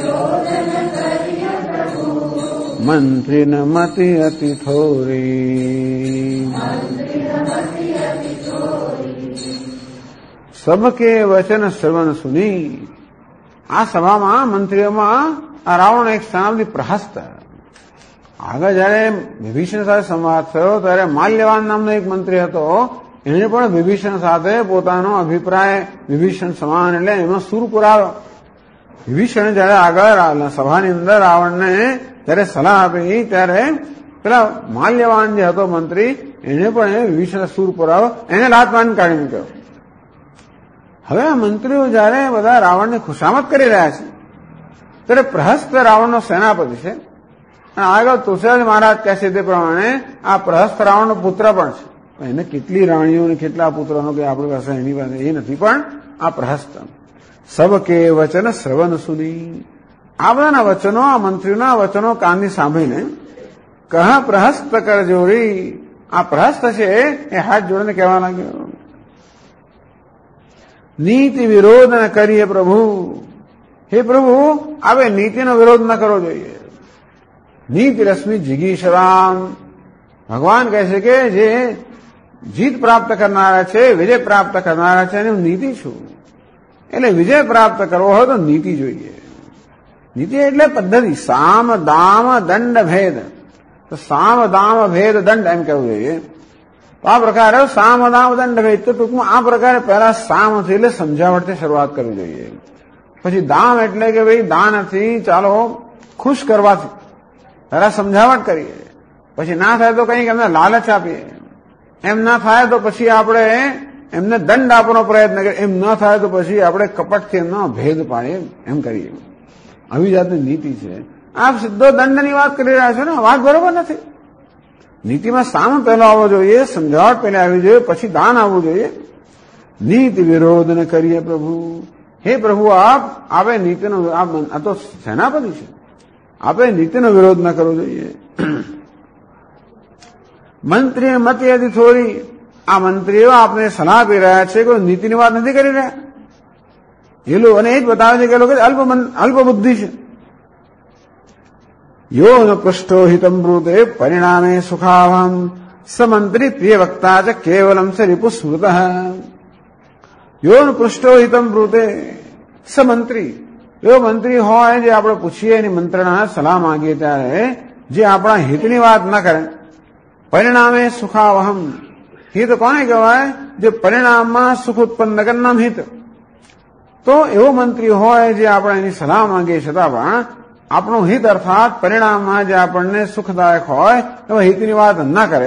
मंत्री न मति अति थोरी। सबके वचन श्रवण सुनी, આ સભામાં મંત્રીઓમાં આ રાવણ એક સ્થાનથી પ્રહસ્ત. આગળ જયારે વિભીષણ સાથે સંવાદ થયો ત્યારે માલ્યવાન નામનો એક મંત્રી હતો, એને પણ વિભીષણ સાથે પોતાનો અભિપ્રાય વિભીષણ સમાન એટલે એમાં સુર પુરાવ્યો. વિભીષણ જયારે આગળ સભાની અંદર રાવણને જયારે સલાહ આપી ત્યારે પેલા માલ્યવાન જે હતો મંત્રી એને પણ વિભીષણ સુર પુરાવ્યો, એને લાત મારીને કાઢી મૂક્યો. હવે આ મંત્રીઓ જયારે બધા રાવણને ખુશામત કરી રહ્યા છે ત્યારે પ્રહસ્ત રાવણનો સેનાપતિ છે અને આગળ તુલસીદાસ મહારાજ કહે છે તે પ્રમાણે આ પ્રહસ્ત રાવણનો પુત્ર પણ છે. એને કેટલી રાણીઓ અને કેટલા પુત્રનો કે આપણી પાસે એની પાસે એ નથી, પણ આ પ્રહસ્ત. સબકે વચન શ્રવણ સુની, આ બધાના વચનો, આ મંત્રીઓના વચનો કાનથી સાંભળીને કહ પ્રહસ્ત કર જોડી, આ પ્રહસ્ત છે એ હાથ જોડીને કહેવા લાગ્યો, નીતિ વિરોધ ન કરીએ પ્રભુ, હે પ્રભુ હવે નીતિનો વિરોધ ન કરવો જોઈએ. નીતિ રશ્મિ જિગીષરામ, ભગવાન કહે છે કે જે જીત પ્રાપ્ત કરનારા છે, વિજય પ્રાપ્ત કરનારા છે, અને હું નીતિ છું. એટલે વિજય પ્રાપ્ત કરવો હોય તો નીતિ જોઈએ. નીતિ એટલે પદ્ધતિ, સામ દામ દંડ ભેદ. તો સામ દામ ભેદ દંડ એમ કહેવું જોઈએ. તો આ પ્રકારે સામ દામ દંડ ભેદ, તો ટૂંકમાં આ પ્રકારે પહેલા સામથી એટલે સમજાવટથી શરૂઆત કરવી જોઈએ. પછી દામ એટલે કે ભાઈ દાનથી ચાલો ખુશ કરવાથી પહેલા સમજાવટ કરીએ, પછી ના થાય તો કંઈક એમને લાલચ આપીએ, એમ ના થાય તો પછી આપણે એમને દંડ આપવાનો પ્રયત્ન કરીએ, એમ ન થાય તો પછી આપણે કપટથી એમનો ભેદ પાડીએ, એમ કરીએ. આવી જાતની નીતિ છે. આપ સીધો દંડની વાત કરી રહ્યા છો ને, વાત બરોબર નથી. નીતિમાં સામ પહેલો આવવો જોઈએ, સમજાવટ પહેલા આવવી જોઈએ, પછી દાન આવવું જોઈએ. નીતિ વિરોધ ન કરીએ પ્રભુ, હે પ્રભુ આપ આપે નીતિનો, આ તો સેનાપતિ છે, આપે નીતિનો વિરોધ ન કરવો જોઈએ. મંત્રી મત યદિ થોડી, આ મંત્રીઓ આપને સલાહ આપી રહ્યા છે, કોઈ નીતિની વાત નથી કરી રહ્યા. એ લોકો અને એ જ બતાવે છે કે લોકો અલ્પ બુદ્ધિ છે. યો ન પૃષ્ઠો હિતમ બ્રૂતે પરિણામે સુખાવહમ, સમંત્રી પ્રિય વક્તા ચ કેવલમ સ રિપુ સ્મૃત. યો ન પૃષ્ઠો હિતમ બ્રૂતે, સમંત્રી, એવો મંત્રી હોય જે આપણે પૂછીએ એની મંત્રણા સલાહ માંગીએ ત્યારે જે આપણા હિતની વાત ન કરે. પરિણામે સુખાવહમ, હિત કોને કહેવાય? જે પરિણામમાં સુખ ઉત્પન્ન કરનાર હિત. તો એવો મંત્રી હોય જે આપણે એની સલાહ માંગીએ છતાં પણ આપણું હિત અર્થાત પરિણામમાં જે આપણને સુખદાયક હોય એવા હિતની વાત ન કરે.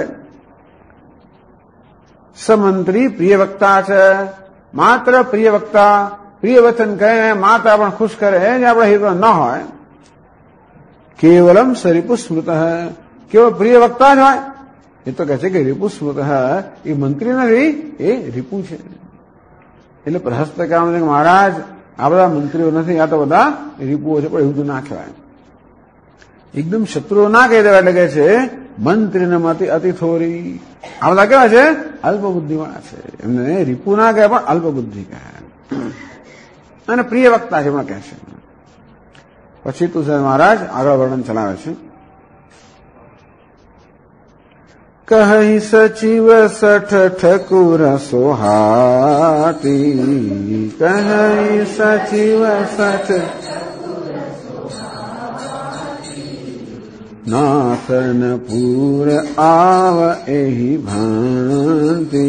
સમંત્રી પ્રિય વક્તા છે, માત્ર પ્રિય વક્તા, પ્રિય વચન કહે માત્ર આપણને ખુશ કરે જે આપણા હિત ન હોય. કેવલમ સ રિપુ સ્મૃત, કેવળ પ્રિય વક્તા જ હોય. એ તો કહે છે કે રિપુ સ્મૃત એ મંત્રી નથી, એ રિપુ છે. એટલે પ્રહસ્ત કહેવાનું કે મહારાજ આ બધા મંત્રીઓ નથી, આ તો બધા રિપુઓ છે, પણ એવું ના કહેવાય. એકદમ શત્રુઓ ના કહી દેવા. એટલે કે છે મંત્રીને મતિ અતિ થોરી, આ બધા કેવા છે? અલ્પ બુદ્ધિવાળા છે. એમને રિપુ ના કહે પણ અલ્પ બુદ્ધિ કહે. અને પ્રિય વક્તા છે એમાં કહે છે. પછી તુલસીદાસ મહારાજ આગળ વર્ણન ચલાવે છે. કહી સચિવ સઠ ઠકુર સોહાતી, કહી સચિવ સઠ નાથન પૂર આવ એહી ભાંતિ,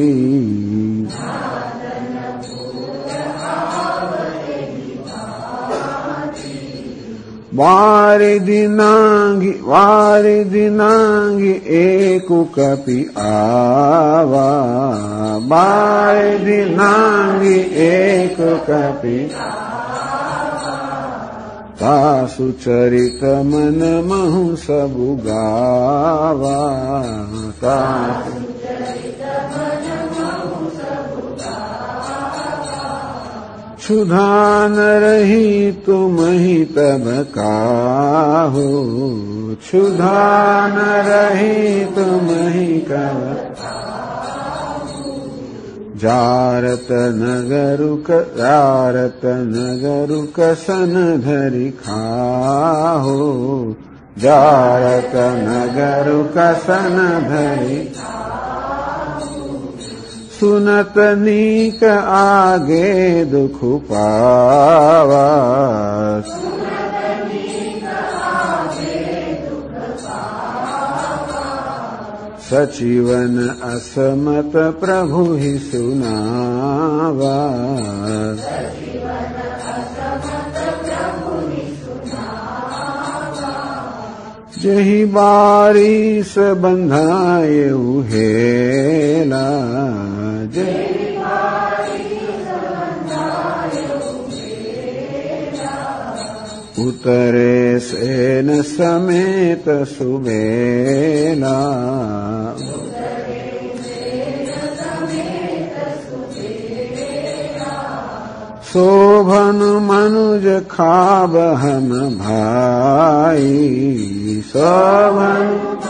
વારી દિનાંગી એકુ કપી આવા, વારી દિનાંગી એક કપી તાસુ ચરિત મન મહુ સબુ ગાવા, તાસુ ચરિત મન क्षुधा न रही तुम ही तब काहो, क्षुधा न रही तुम ही कब जारत नगरु कसन धरि खाहो, जारत नगरु कसन धरि सुनत नीक आगे दुख पावा, सचिवन असमत प्रभु ही सुनावा, जही बारिश बंधाए उहेला, उतरे सेन समेत सुबेला, शोभन मनुज खाब हम भाई, शोभन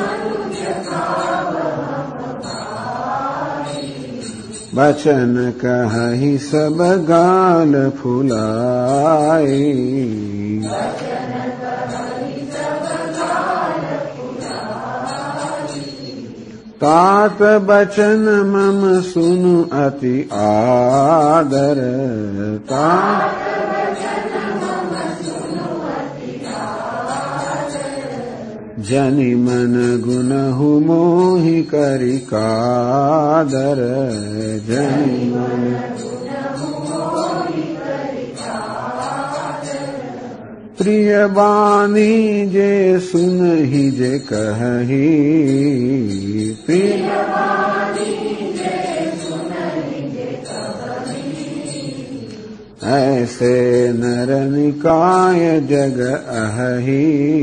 बचन कहि सब गाल फुलाई, तात बचन मम सुनु अति आदर, तात जनि मन गुनहु मोहि करि कादर, जनि मन प्रिय बानी जे सुनहि जे कहि, प्रिय ऐसे नर निकाय जग अहि,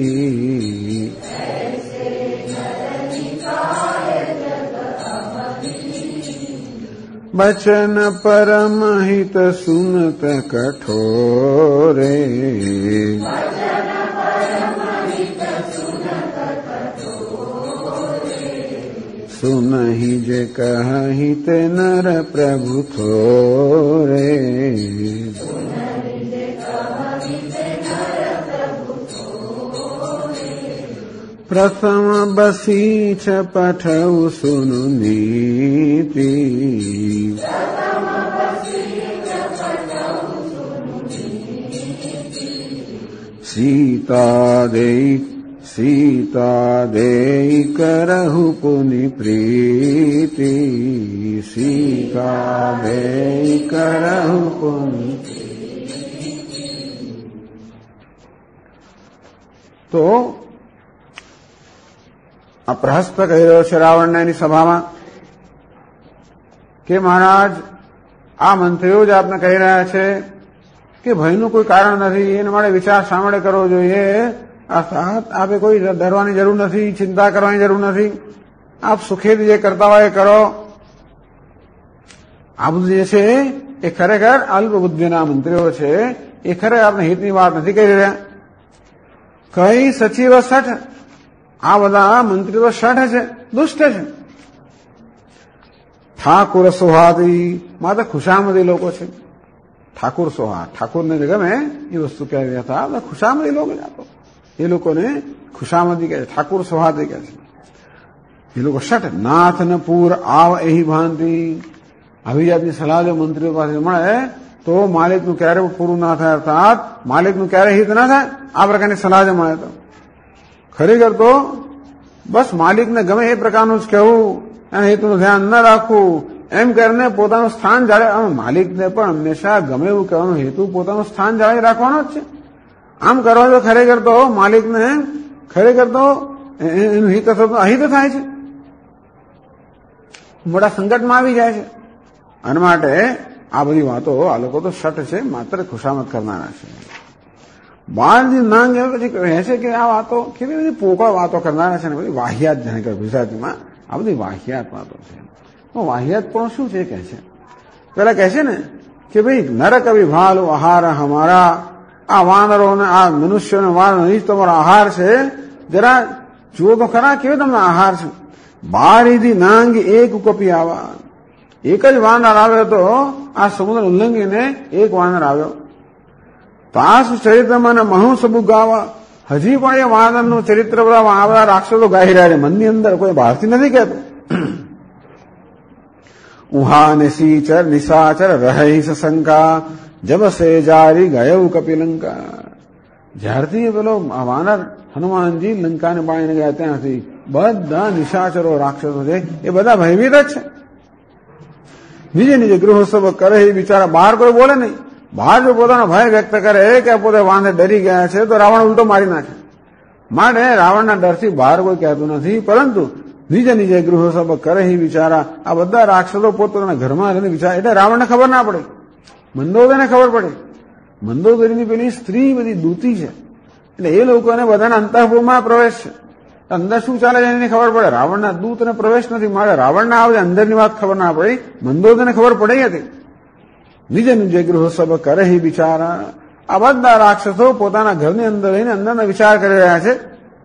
बचन परम हित सुनत कठोरे, सुनहि जे कहि ते नर प्रभु थोरे, प्रथम बसीछ पठऊ सुनु नीति, सीता देई करहु पुनि प्रीति, सीता देई करहु पुनि। तो આ પ્રહસ્ત કહી રહ્યો છે રાવણને એની સભામાં કે મહારાજ આ મંત્રીઓ જ આપને કહી રહ્યા છે કે ભયનું કોઈ કારણ નથી, એના માટે વિચાર શા માટે કરવો જોઈએ, આપે કોઈ ડરવાની જરૂર નથી, ચિંતા કરવાની જરૂર નથી, આપ સુખેથી જે કરતા હોય એ કરો. આ બધું જે છે એ ખરેખર અલ્પ બુદ્ધિના મંત્રીઓ છે, એ ખરેખર આપણે હિતની વાત નથી કરી રહ્યા. કઈ સચિવ શઠ, આ બધા મંત્રીઓ શઠ છે, દુષ્ટ છે. ઠાકુર સોહાદી, માત્ર ખુશામદી લોકો છે. ઠાકુર સોહા, ઠાકુરને ગમે એ વસ્તુ કહેવાય હતા, બધા ખુશામદી લોકો જ આપો, એ લોકોને ખુશામદી કહે છે, ઠાકુર સોહાદી કહે છે. એ લોકો શઠ. નાથ ન પૂર આવ એહી ભાંતિ, આવી જાતની સલાહ જો મંત્રીઓ પાસે મળે તો માલિકનું ક્યારે પૂરું ના થાય, અર્થાત માલિકનું ક્યારે હિત ના થાય, આ પ્રકારની સલાહ જો મળે તો ખરેખર તો બસ માલિકને ગમે એ પ્રકારનું જ કહેવું, અને હિતનું ધ્યાન ન રાખવું, એમ કરીને પોતાનું સ્થાન જાળવે. માલિકને પણ હંમેશા ગમે એવું કહેવાનો હેતુ પોતાનું સ્થાન જાળવી રાખવાનો જ છે. આમ કરવા તો ખરેખર તો માલિકને ખરેખર તો એનું હિત અથવા અહિત થાય છે, મોટા સંકટમાં આવી જાય છે. અને માટે આ બધી વાતો આ લોકો તો શઠ છે, માત્ર ખુશામત કરનારા છે. બાળજી નાંગ એવું પછી કહે છે કે આ વાતો કેવી બધી પોકળ વાતો કરનારા છે ને, બધી વાહિયાત જાણે કે ગુજરાતીમાં આ બધી વાહિયાત વાતો છે. વાહિયાત પણ શું છે કહે છે, પેલા કહે છે ને કે ભાઈ નરક વિભાલો આહાર હમારા, આ વાનરોને આ મનુષ્યોને વાનર જ તમારો આહાર છે, જરા જુઓ તો ખરા કેવો તમને આહાર છે. બારીથી નાંગી એક કપી આવા, એક જ વાનર આવ્યો તો આ સમુદ્ર ઉલ્લંઘીને એક વાનર આવ્યો. તાસ ચરિત્રમાં મહુ સબુ ગાવા, હજી પણ એ વાનરનું ચરિત્ર બધા રાક્ષસો ગાઈ રહ્યા છે, મનની અંદર કોઈ બહારથી નથી કહેતો. ઉહા ને સીચર નિશાચર રહી શંકા, જબ સે જારી ગયો કપિલંકા. જ્યારથી પેલો વાનર હનુમાનજી લંકાને બાળીને ગયા ત્યાંથી બધા નિશાચરો રાક્ષસો છે એ બધા ભયભીત જ છે. નીજે નીજે ગૃહોત્સવ કરે એ બિચારા, બહાર કોઈ બોલે નહીં. બહાર જો પોતાનો ભય વ્યક્ત કરે કે પોતે વાંધે ડરી ગયા છે તો રાવણ ઉલટો મારી નાખે. માટે રાવણના ડરથી બહાર કોઈ કહેતું નથી, પરંતુ નીજે નીજે ગૃહોત્સવ કરે એ બિચારા, આ બધા રાક્ષસો પોતાના ઘરમાં રહીને વિચાર, એટલે રાવણને ખબર ના પડે, મંદોદરીને ખબર પડે. મંદોદરીની પેલી સ્ત્રી બધી દૂતી છે, એટલે એ લોકોને બધાના અંતઃપુરમાં પ્રવેશ છે, અંદર શું ચાલે છે એની ખબર પડે. રાવણના દૂતને પ્રવેશ નથી, મારે રાવણના આવે અંદરની વાત ખબર ના પડી, મંદોદરીને ખબર પડી હતી. નીજે નીજે ગૃહોત્સવ કરે એ બિચારા, આ બધા રાક્ષસો પોતાના ઘરની અંદર રહીને અંદરના વિચાર કરી રહ્યા છે.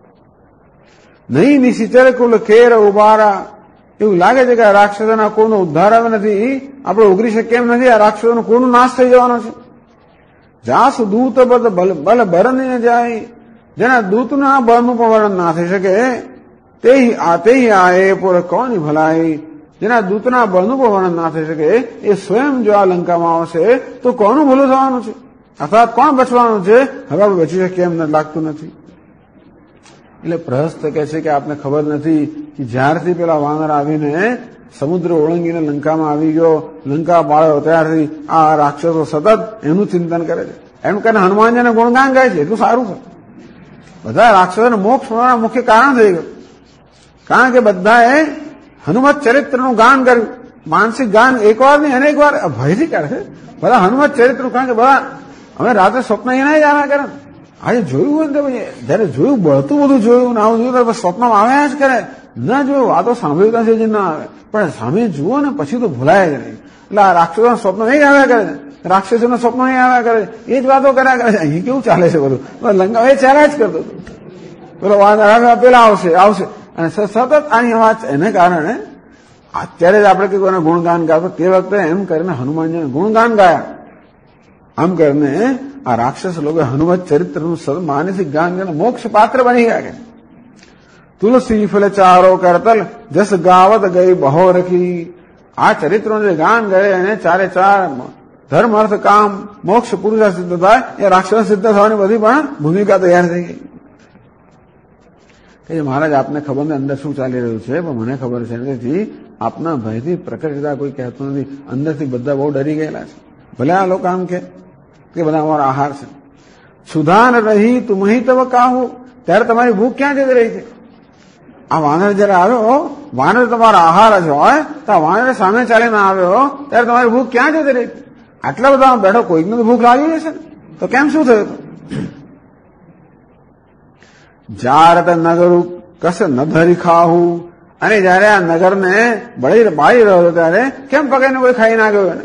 નહીં નિશિચર કુલ કેર ઉબારા, એવું લાગે છે કે આ રાક્ષસોના કોઈનો ઉદ્ધાર આવે નથી, આપણે ઉગરી શકીએ એમ નથી, આ રાક્ષસોનો કોઈનો નાશ થઈ જવાનો છે. જાસુ દૂત બલ બરણીને જાય, જેના દૂતના બળનું પણ વર્ણન ના થઈ શકે, તે આએ પૂર કોની ભલાઈ, જેના દૂતના બળનું પણ વર્ણન ના થઈ શકે, એ સ્વયં જો આ લંકામાં આવશે તો કોનું ભલું થવાનું છે, અર્થાત કોણ બચવાનું છે, હવે આપણે બચી શકીએ એમ લાગતું નથી. એટલે પ્રહસ્ત કહે છે કે આપને ખબર નથી કે જ્યારથી પેલા વાનર આવીને સમુદ્ર ઓળંગીને લંકામાં આવી ગયો, લંકા બાળ્યો, ત્યારથી આ રાક્ષસો સતત એનું ચિંતન કરે છે. એમ કરીને હનુમાનજીને ગુણગાન ગાય છે, એટલું સારું છે. બધા રાક્ષસોને મોક્ષ મળવાના મુખ્ય કારણ થઈ ગયું, કારણ કે બધાએ હનુમત ચરિત્રનું ગાન કર્યું. માનસિક ગાન એકવાર નહીં અનેક વાર ભયથી કરે છે બધા હનુમત ચરિત્રનું, કારણ કે બધા અમે રાત્રે સ્વપ્ન એના જ આવ્યા કરે. આજે જોયું હોય ને તો જયારે જોયું બળતું બધું જોયું ને આવું જોયું તો સ્વપ્નમાં આવ્યા જ કરે. ના જોયું આ તો સાંભળ્યું છે ના આવે, પણ સામે જુઓ ને પછી તો ભૂલાય જ નહીં. એટલે આ રાક્ષસોના સ્વપ્ન નહીં આવ્યા કરે, રાક્ષસોના સ્વપ્ન નહીં આવ્યા કરે, એ જ વાતો કર્યા કરે છે. અહીં કેવું ચાલે છે બધું, લંકા એ ચાલ્યા જ કરતો હતો. પેલો વાંધા પેલા આવશે આવશે, અને સતત આની વાત. એને કારણે અત્યારે જ આપણે કોઈને ગુણગાન ગાતો તે વખતે એમ કરીને હનુમાનજીને ગુણગાન ગાયા. આમ કરીને આ રાક્ષસ લોકો હનુમત ચરિત્રનું માનસિક ગાન કરીને મોક્ષ પાત્ર બની ગયા કે તુલસી ફલ ચારો કરતલ જસ ગાવત ગઈ બહો રખી. આ ચરિત્રનું જે ગાન ગયે એને ચારે ચાર ધર્મ અર્થ કામ મોક્ષ પુરુષ સિદ્ધ થાય, એ રાક્ષસ સિદ્ધ થવાની બધી પણ ભૂમિકા તૈયાર થઈ ગઈ. કે મહારાજ આપને ખબર ને અંદર શું ચાલી રહ્યું છે, પણ મને ખબર છે, તેથી આપના ભયથી પ્રકટતા કોઈ કહેતું નથી. અંદરથી બધા બહુ ડરી ગયેલા છે. ભલે આ લોકો આમ કે બધા અમારો આહાર છે. સુધાન રહી તુમહી તવ કાહુ, ત્યારે તમારી ભૂખ ક્યાં જતી રહી છે? આ વાનર જયારે આવ્યો, વાનર તમારો આહાર જ હોય તો આ વાનર સામે ચાલીને આવ્યો ત્યારે તમારી ભૂખ ક્યાં જતી રહી? આટલા બધા બેઠો, કોઈકને તો ભૂખ લાગી જશે ને, તો કેમ શું થયું? જારત નગરું કસ ન ધરી ખાહુ, અને જયારે આ નગરને બાળી રહ્યો હતો ત્યારે કેમ પકડીને કોઈ ખાઈ ના ગયો?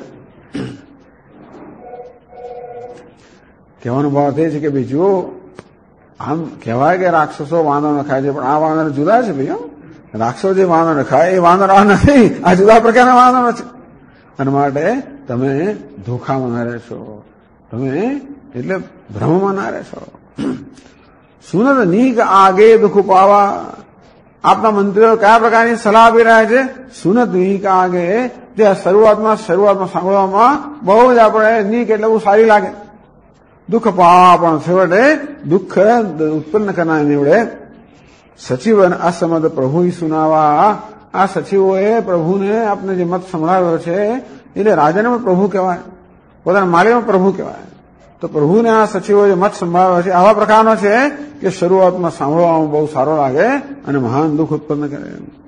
કહેવાનો ભાવ એ છે કે ભાઈ જુઓ, આમ કહેવાય કે રાક્ષસો વાનર ખાય છે, પણ આ વાનર જુદા છે ભાઈ. રાક્ષસો જે વાનર ખાય એ વાનર આ નથી, આ જુદા પ્રકારના વાનર છે. અને માટે તમે ધોખામાં ના રહેશો, તમે એટલે ભ્રમમાં ના રહેશો. સુનત નીક આગે દુઃખ પાવા, આપના મંત્રીઓ કયા પ્રકારની સલાહ આપી રહ્યા છે? સુનત નીક આગે, જે શરૂઆતમાં સાંભળવામાં બહુ જ આપણે નીક એટલે બહુ સારી લાગે. દુઃખ પાવા પણ છેવટે દુઃખ ઉત્પન્ન કરનાર નીવડે. સચિવ અસમદ પ્રભુ સુનાવા, આ સચિવોએ પ્રભુને આપને જે મત સંભળાવ્યો છે એટલે રાજાને પણ પ્રભુ કહેવાય, પોતાના માલિકને પ્રભુ કહેવાય. તો પ્રભુને આ સચિવો જે મત સંભળાવ્યો છે આવા પ્રકારનો છે કે શરૂઆતમાં સાંભળવામાં બહુ સારો લાગે અને મહાન દુઃખ ઉત્પન્ન કરે.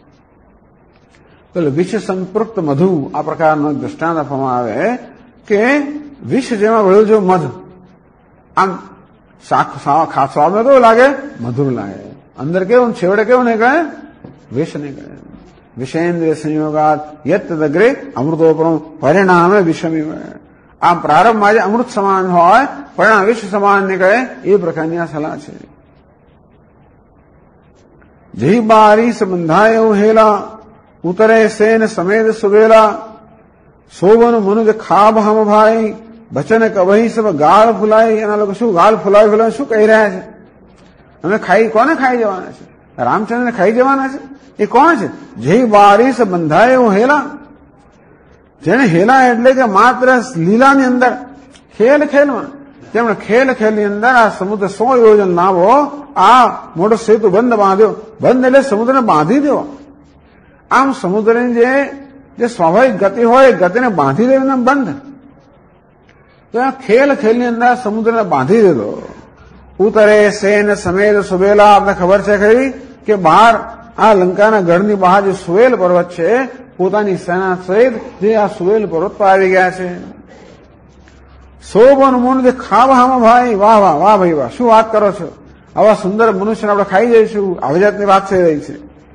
એટલે વિષ સંપૃક્ત મધુ, આ પ્રકારનો દ્રષ્ટાંત આપવામાં આવે કે વિષ જેમાં વળ્યું જો મધ, આમ સ્વાદમાં કેવું લાગે? મધુર લાગે. અંદર કેવું, છેવટે કેવું નીકળે? વિષ નીકળે. વિષેન્દ્રિય સંયોગાત યત અગ્રે અમૃતોપરમ પરિણામે વિષમી. આમ પ્રારંભમાં જે અમૃત સમાન હોય પરિણામ વિશ્વ સમાન નીકળે એ પ્રકારની આ સલાહ છે. જઈ બારીસ બંધાયો હેલા ઉતરે સેન સમેદ સુવેલા શોભન મનુજ ખાબ હમ ભાઈ બચન કભઈ સબ ગાળ ફુલાઈ. એના લોકો શું ગાળ ફુલાવી ફુલાવી શું કહી રહ્યા છે? અમે કોને ખાઈ જવાના છે? રામચંદ્રને ખાઈ જવાના છે? એ કોણ છે? જય બારીસ બંધાયો હેલા. જેને હેલા એટલે કે માત્ર લીલાની અંદર ખેલમાં તેમણે ખેલની અંદર આ સમુદ્ર 100 યોજન લાંબો આ મોટો સેતુ બંધ બાંધ્યો. બંધ એટલે સમુદ્રને બાંધી દો. આમ સમુદ્રની જે સ્વાભાવિક ગતિ હોય એ ગતિને બાંધી દેવું બંધ. તો આ ખેલની અંદર સમુદ્રને બાંધી દીધો. ઉતરે સેન સમેદ સુબેલા. આપને ખબર છે ખરી કે બહાર આ લંકાના ગઢની બહાર જે સુવેલ પર્વત છે પોતાની સેના સહિત જે આ સુવેલ પર્વત પર આવી ગયા છે. શોભન મુન જે ખાવામાં ભાઈ વાહ વાહ વાહ ભાઈ વાહ શું વાત કરો છો? આવા સુંદર મનુષ્યને આપણે ખાઈ જઈશું? આવી જાતની વાત થઈ રહી છે.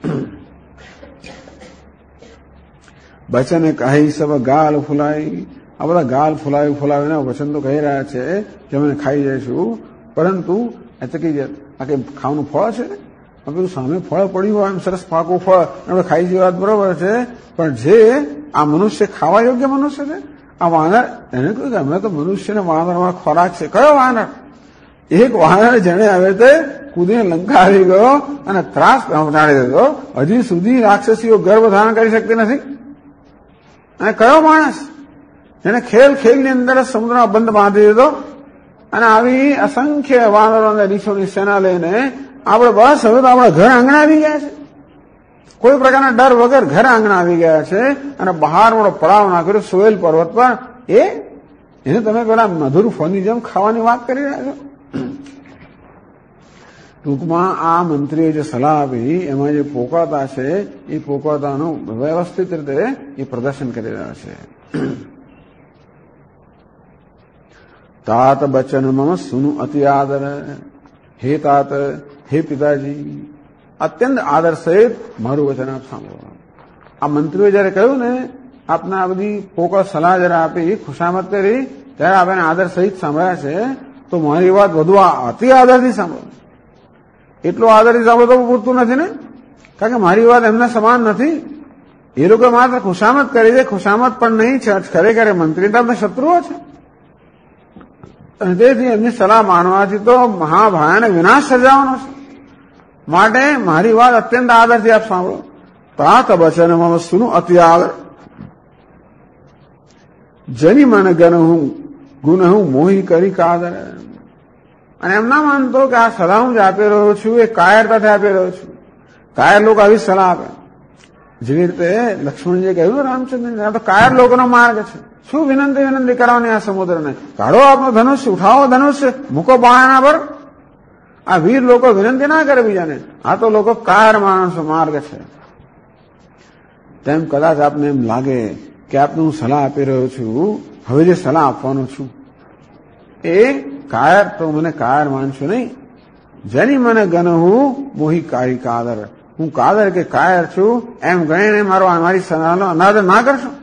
બચન કહી સબ ગાલ ફુલાઈ. આ બધા ગાલ ફુલાવીને વચન તો કહી રહ્યા છે કે અમે ખાઈ જઈશું, પરંતુ આ કે ખાવાનું ફળ છે. આપણે સામે ફળ પડ્યું હોય એમ સરસ પાકું ફળ આપણે ખાઈ જઈએ વાત બરોબર છે, પણ જે આ મનુષ્ય ખાવા યોગ્ય મનુષ્ય છે આ વાનર એને કહ્યું કે અમે તો મનુષ્યને વાનરમાં ખોરાક છે. કયો વાનર? એક વાનર જેને હવે તે કૂદીને લંકા આવી ગયો અને ત્રાસ પહોંચાડી દીધો. હજી સુધી રાક્ષસીઓ ગર્ભ ધારણ કરી શકતી નથી. અને કયો માણસ જેને ખેલની અંદર સમુદ્રમાં બંધ બાંધી દીધો અને આવી અસંખ્ય વાનરો અને રીછોની સેના લઈને આપણે બસ હવે તો આપણા ઘર આંગણા આવી ગયા છે. કોઈ પ્રકારના ડર વગર ઘર આંગણા આવી ગયા છે અને બહાર મોટો પડાવ નાખ્યો સુવેલ પર્વત પર. એને તમે પેલા મધુર ફળની જેમ ખાવાની વાત કરી રહ્યા છો. ટૂંકમાં આ મંત્રીએ જે સલાહ આપી એમાં જે પોકાતા છે એ પોકાતાનું વ્યવસ્થિત રીતે એ પ્રદર્શન કરી રહ્યા છે. તાત બચન મમ સુનુ અતિ આદર. હે તાત, હે પિતાજી, અત્યંત આદર સહિત મારું વચન આપ સાંભળો. આ મંત્રીએ જયારે કહ્યું ને આપને આ બધી પોકળ સલાહ જયારે આપી, ખુશામત કરી, ત્યારે આપણે આદર સહિત સાંભળ્યા છે. તો મારી વાત વધુ અતિ આદરથી સાંભળો. એટલો આદરથી સાંભળો તો પૂરતું નથી ને, કારણ કે મારી વાત એમના સમાન નથી. એ લોકો માત્ર ખુશામત કરી છે, ખુશામત પણ નહીં છે, ખરેખર મંત્રી તો આપણા શત્રુઓ છે. અને તેથી એમની સલાહ માનવાથી તો મહાભયાનક વિનાશ સર્જાવાનો છે. માટે મારી વાત અત્યંત આદરથી આપ સાંભળો. તાત બચન મમ સુનુ અતિ આદર. જની મન ગુણ હું મોહી કરી કાદર. અને એમ ના માનતો કે આ સલાહ હું જે આપી રહ્યો છું એ કાયરતાથી આપી રહ્યો છું. કાયર લોકો આવી સલાહ આપે. જેવી રીતે લક્ષ્મણજીએ કહ્યું રામચંદ્ર આ તો કાયર લોકોનો માર્ગ છે. શું વિનંતી કરવાની આ સમુદ્રને? કાઢો આપનો ધનુષ્ય, ઉઠાવો ધનુષ્ય, મૂકો બાણાના પર. આ વીર લોકો વિનંતી ના કરે બીજાને. આ તો લોકો કાયર માણસો માર્ગ છે. તેમ કદાચ આપને એમ લાગે કે આપને હું સલાહ આપી રહ્યો છું, હવે જે સલાહ આપવાનો છું એ કાયર તો મને કાયર માનશો નહીં. જેની મને ગન હું મોહી કારી કાદર. હું કાદર કે કાયર છું એમ ગણીને મારી સલાહનો અનાદર ના કરશો.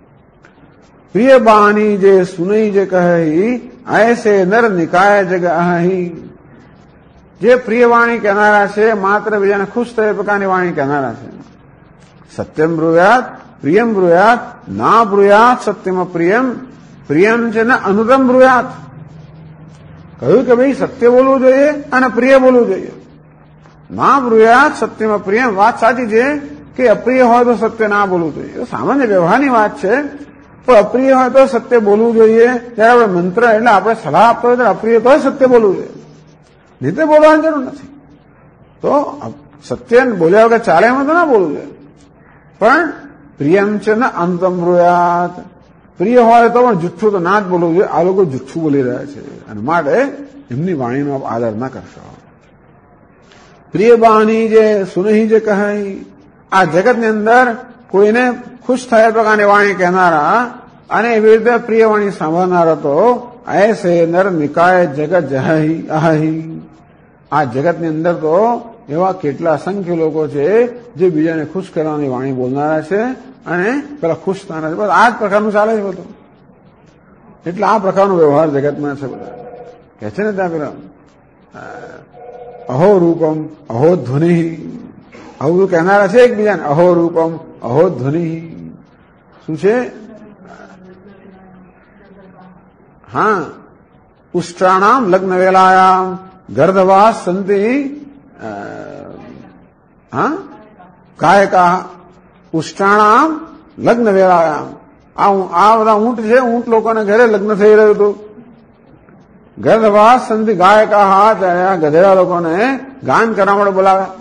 પ્રિય બાની જે સુનઈ જે કહી ऐसे नर निकाय जग अहि. જે પ્રિય વાણી કહેનારા છે માત્ર બીજાને ખુશ થાય પ્રકારની વાણી કહેનારા છે. સત્યમ બ્રુયાત પ્રિયમ બ્રુયાત ના બ્રુયાત સત્યમ પ્રિયમ. પ્રિયમ છે ને અનુતમ બ્રુયાત. કહ્યું કે ભાઈ સત્ય બોલવું જોઈએ અને પ્રિય બોલવું જોઈએ. ના બ્રુયાત સત્યમ પ્રિયમ. વાત સાચી છે કે અપ્રિય હોય તો સત્ય ના બોલવું જોઈએ. સામાન્ય વ્યવહારની વાત છે. તો અપ્રિય હોય તો સત્ય બોલવું જોઈએ. ત્યારે આપણે મંત્ર એટલે આપણે સલાહ આપતો હોય તો અપ્રિય તો સત્ય બોલવું જોઈએ. નીતે બોલવાની જરૂર નથી. તો સત્ય બોલ્યા વગર ચાલે એમાં તો ના બોલવું જોઈએ. પણ પ્રિયમ છે ને અંતમ બ્રુયાત. પ્રિય હોય તો પણ જુઠ્ઠું તો ના જ બોલવું જોઈએ. આ લોકો જુઠ્ઠું બોલી રહ્યા છે અને માટે એમની વાણીનો આદર ના કરશો. પ્રિય બાણી જે સુનહી જે કહાઈ. આ જગતની અંદર કોઈને ખુશ થયા પ્રકારની વાણી કહેનારા અને એવી રીતે પ્રિય વાણી સાંભળનારા તો ऐसे नर निकाय जगत જહી અહી. આ જગતની અંદર તો એવા કેટલા અસંખ્ય લોકો છે જે બીજાને ખુશ કરવાની વાણી બોલનારા છે અને પેલા ખુશ થનારા છે. બસ આ જ પ્રકારનું ચાલે છે બધું. એટલે આ પ્રકારનો વ્યવહાર જગતમાં છે બધા. કે છે ને ત્યાં પેલા અહો રૂપમ અહો ધ્વનિ, આવું બધું કહેનારા છે એકબીજાને. અહો રૂપમ અહો ધ્વનિ શું છે? હા, ઉષ્ટ્રાણામ લગ્ન વેલાયામ ગર્ધવાસ સંતિ હા કાયકા ઉષ્ટ્રાણામ લગ્ન વેલાયામ. આ બધા ઊંટ છે, ઊંટ લોકોને ઘરે લગ્ન થઈ રહ્યું હતું. ગર્ધવાસ સંતિ ગાયકા હા, ત્યારે આ ગધેડા લોકોને ગાન કરવા માટે બોલાવ્યા.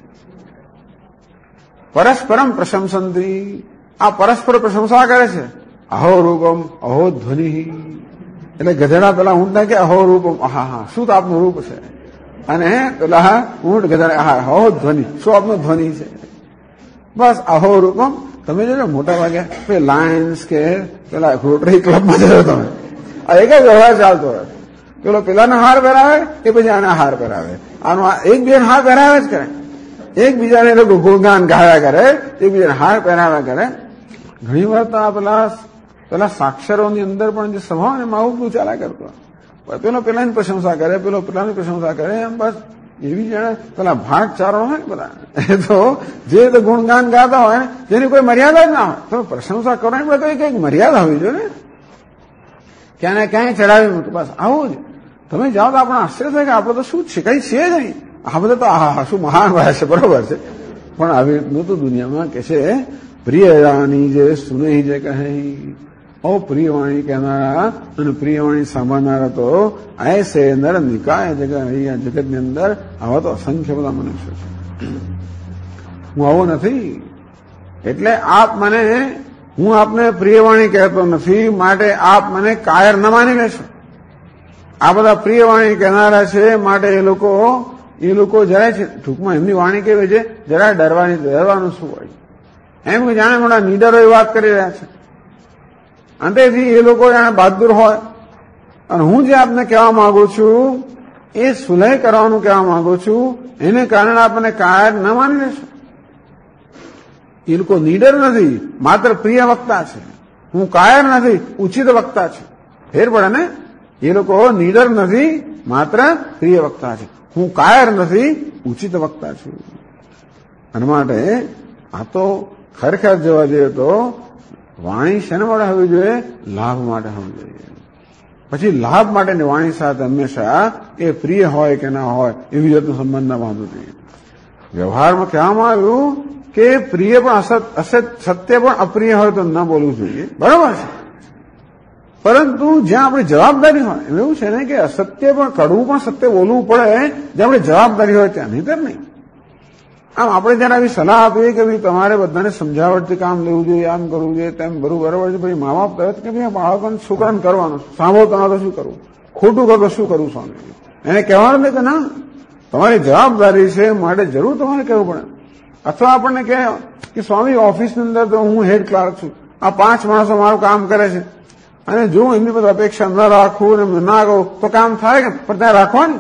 પરસ્પરમ પ્રશંસંતી, આ પરસ્પર પ્રશંસા કરે છે. અહો રૂપમ અહો ધ્વનિ, એટલે ગધેડા પેલા ઊંટને કે અહો રૂપમ, હા હા શું તો આપનું રૂપ છે. અને પેલા ઊંટ ગધેડા હા અહો ધ્વનિ, શું આપનો ધ્વનિ છે. બસ અહો રૂપમ. તમે જોજો મોટા ભાગે લાયન્સ કે પેલા રોટરી ક્લબમાં જજો તમે, આ એક જ વ્યવહાર ચાલતો હોય. પેલો પેલાનો હાર પહેરાવે એ પછી આના હાર પહેરાવે, આનો એકબીજાને હાર પહેરાવે જ કરે, એકબીજાને લોકો ગુણગાન ગાયા કરે, એકબીજાને હાર પહેરાવ્યા કરે. ઘણી વાર તો આ પેલા સાક્ષરોની અંદર પણ જે સભા ને એમાં આવું ચાલ્યા કરતો. પેલો પેલાની પ્રશંસા કરે, પેલો પેલાની પ્રશંસા કરે, એમ બસ એવી જાણે પેલા ભાગ ચારો હોય ને બધા, એ તો જે તો ગુણગાન ગાતા હોય ને જેની કોઈ મર્યાદા જ ના હોય, તમે પ્રશંસા કરો એટલે તો કઈક મર્યાદા હોવી જોઈએ ને, ક્યાં ને ક્યાંય ચડાવી. બસ આવું જ તમે જાઓ તો આપણે આશ્ચર્ય થાય કે આપણે તો શું છે, કઈ છે જ નહીં. આ બધા તો આ શું મહાન ભાષા છે, બરોબર છે. પણ આવી રીતનું તો દુનિયામાં કે છે પ્રિયવાણી જે સુનહી જે કહે, પ્રિયવાણી કહેનારા અને પ્રિયવાણી સાંભળનારા તો ऐसे નર નિકાય જગત, અહીંયા જગતની અંદર આવા તો અસંખ્ય બધા મનુષ્યો છે. હું આવો નથી, એટલે આપ મને, હું આપને પ્રિયવાણી કહેતો નથી, માટે આપ મને કાયર ન માની લેશો. આ બધા પ્રિયવાણી કહેનારા છે, માટે એ લોકો જરાય છે ટૂંકમાં એમની વાણી કેવી છે, જરાય ડરવાનું શું હોય, એમ કે જાણે મોટા નીડરો એ વાત કરી રહ્યા છે. અંતેથી એ લોકો જાણે બહાદુર હોય. અને હું જે આપને કહેવા માંગુ છું એ સુલહ કરવાનું કહેવા માંગુ છું, એને કારણે આપણને કાયર ન માની લેશો. એ લોકો નીડર નથી, માત્ર પ્રિય વક્તા છે. હું કાયર નથી, ઉચિત વક્તા છે. ફેર પડે ને, એ લોકો નીડર નથી, માત્ર પ્રિય વક્તા છે. હું કાયર નથી, ઉચિત વક્તા છું. અને માટે આ તો ખરેખર જોવા જઈએ તો વાણી શેના માટે હોવી જોઈએ? લાભ માટે હોવી જોઈએ. પછી લાભ માટેની વાણી સાથે હંમેશા એ પ્રિય હોય કે ના હોય એવી જાતનો સંબંધ ના બાંધવો જોઈએ. વ્યવહારમાં કહેવામાં આવ્યું કે પ્રિય પણ સત્ય પણ અપ્રિય હોય તો ન બોલવું જોઈએ, બરાબર છે. પરંતુ જ્યાં આપણી જવાબદારી હોય, એવું છે ને કે અસત્ય પણ કડવું પણ સત્ય બોલવું પડે, જ્યાં આપણી જવાબદારી હોય ત્યાં, નહીં નહીં. આમ આપણે જયારે આવી સલાહ આપીએ કે ભાઈ તમારે બધાને સમજાવટથી કામ લેવું જોઈએ, આમ કરવું જોઈએ, તેમ બરોબર છે. પછી મા બાપ કહે કે ભાઈ બાળકોને છોકરાને કરવાનું, સાંભળતો ના તો શું કરવું, ખોટું કરો તો શું કરવું સ્વામી? એને કહેવાનું નહીં કે ના, તમારી જવાબદારી છે, માટે જરૂર તમારે કહેવું પડે. અથવા આપણને કહે કે સ્વામી ઓફિસની અંદર તો હું હેડ ક્લાર્ક છું, આ 5 માણસો મારું કામ કરે છે, અને જો એમની બધી અપેક્ષા ન રાખવું ને ના કહું તો કામ થાય કે પણ ત્યાં રાખવાની.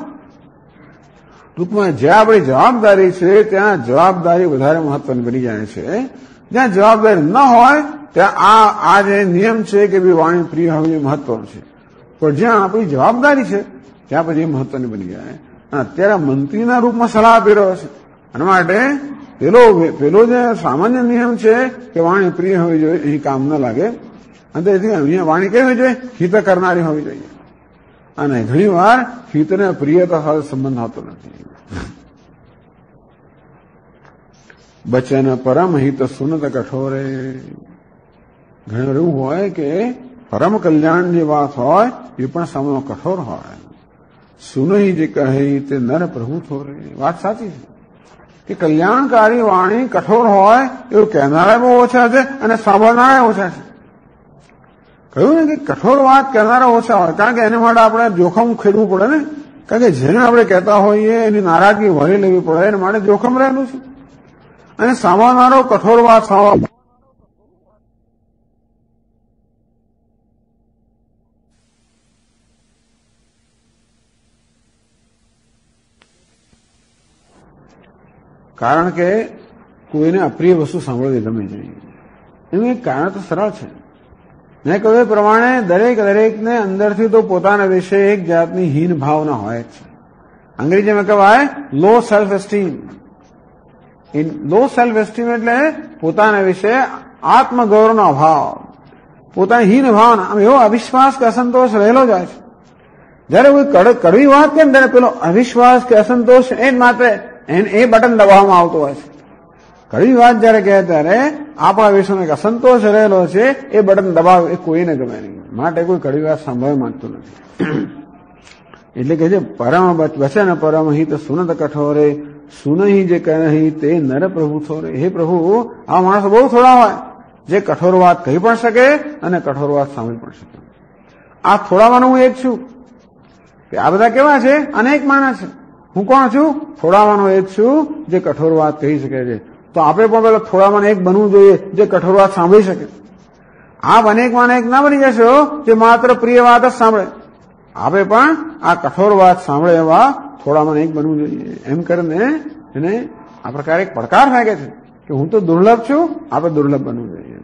ટૂંકમાં જ્યાં આપણી જવાબદારી છે ત્યાં જવાબદારી વધારે મહત્વની બની જાય છે. જ્યાં જવાબદારી ન હોય ત્યાં આ જે નિયમ છે કે ભાઈ વાણી પ્રિય હોવી મહત્વનું છે. પણ જ્યાં આપણી જવાબદારી છે ત્યાં પછી એ મહત્વની બની જાય. અને અત્યારે મંત્રીના રૂપમાં સલાહ આપી રહ્યો છે. અને માટે પેલો જે સામાન્ય નિયમ છે કે વાણી પ્રિય હોવી જોઈએ, અહીં કામ ન લાગે. અને તેથી અહીંયા વાણી કેવી હોવી જોઈએ? હિત કરનારી હોવી જોઈએ. અને ઘણી વાર હિતને પ્રિયતા સાથે સંબંધ આવતો નથી. બચન પરમ હિત સુનત કઠોરે. ઘણી વાર એવું હોય કે પરમ કલ્યાણની વાત હોય એ પણ સામે કઠોર હોય. સુનહી જે કહે તે નર પ્રભુ થોરે. વાત સાચી છે કે કલ્યાણકારી વાણી કઠોર હોય એવું કહેનારા બહુ ઓછા છે અને સાંભળનારા ઓછા છે. કહ્યું ને કે કઠોર વાત કહેનારા ઓછા હોય, કારણ કે એને માટે આપણે જોખમ ખેડવું પડે ને. કારણ કે જેને આપણે કહેતા હોઈએ એની નારાજગી ભરી લેવી પડે, એના માટે જોખમ રહેલું છે. અને સાંભળનારો કઠોર વાત સાંભળવા કારણ કે કોઈને અપ્રિય વસ્તુ સાંભળવી ગમે નહીં. એનું એક કારણ તો સરળ છે મેં કહ્યું એ પ્રમાણે દરેકને અંદરથી તો પોતાના વિશે એક જાતની હીન ભાવના હોય જ છે. અંગ્રેજીમાં કહેવાય low self esteem. Low self esteem એટલે પોતાના વિશે આત્મગૌરવનો અભાવ, પોતાની હીન ભાવના, એવો અવિશ્વાસ કે અસંતોષ રહેલો જાય છે. જયારે કોઈ કડવી વાત કેમ ત્યારે પેલો અવિશ્વાસ કે અસંતોષ એ જ માત્ર એ બટન દબાવવામાં આવતું હોય છે. કડવી વાત જયારે કહે ત્યારે આપણા વિશ્વમાં એક અસંતોષ રહેલો છે, એ બટન દબાવ એ કોઈને ગમે નહીં, માટે કોઈ કડવી વાત સાંભળવા માંગતું નથી. એટલે કે જે પરમ વચન પરમ હિત સુનત કઠોરે સુનહી જે કહી તે નર પ્રભુ થોરે. હે પ્રભુ, આ માણસો બહુ થોડા હોય જે કઠોર વાત કહી પણ શકે અને કઠોર વાત સાંભળી પણ શકે. આ થોડામાંનો હું એક છું. કે આ બધા કેવા છે? અનેક માણસ છે. હું કોણ છું? થોડામાંનો એક છું જે કઠોર વાત કહી શકે છે. તો આપણે પણ પેલા થોડામાં એક બનવું જોઈએ જે કઠોર વાત સાંભળી શકે. આપ અનેકમાં એક ના બની જશો જે માત્ર પ્રિય વાત જ સાંભળે. આપણે પણ આ કઠોર વાત સાંભળે એવા થોડામાં એક બનવું જોઈએ. એમ કરીને એને આ પ્રકારે એક પડકાર ફેંકે છે કે હું તો દુર્લભ છું, આપણે દુર્લભ બનવું જોઈએ.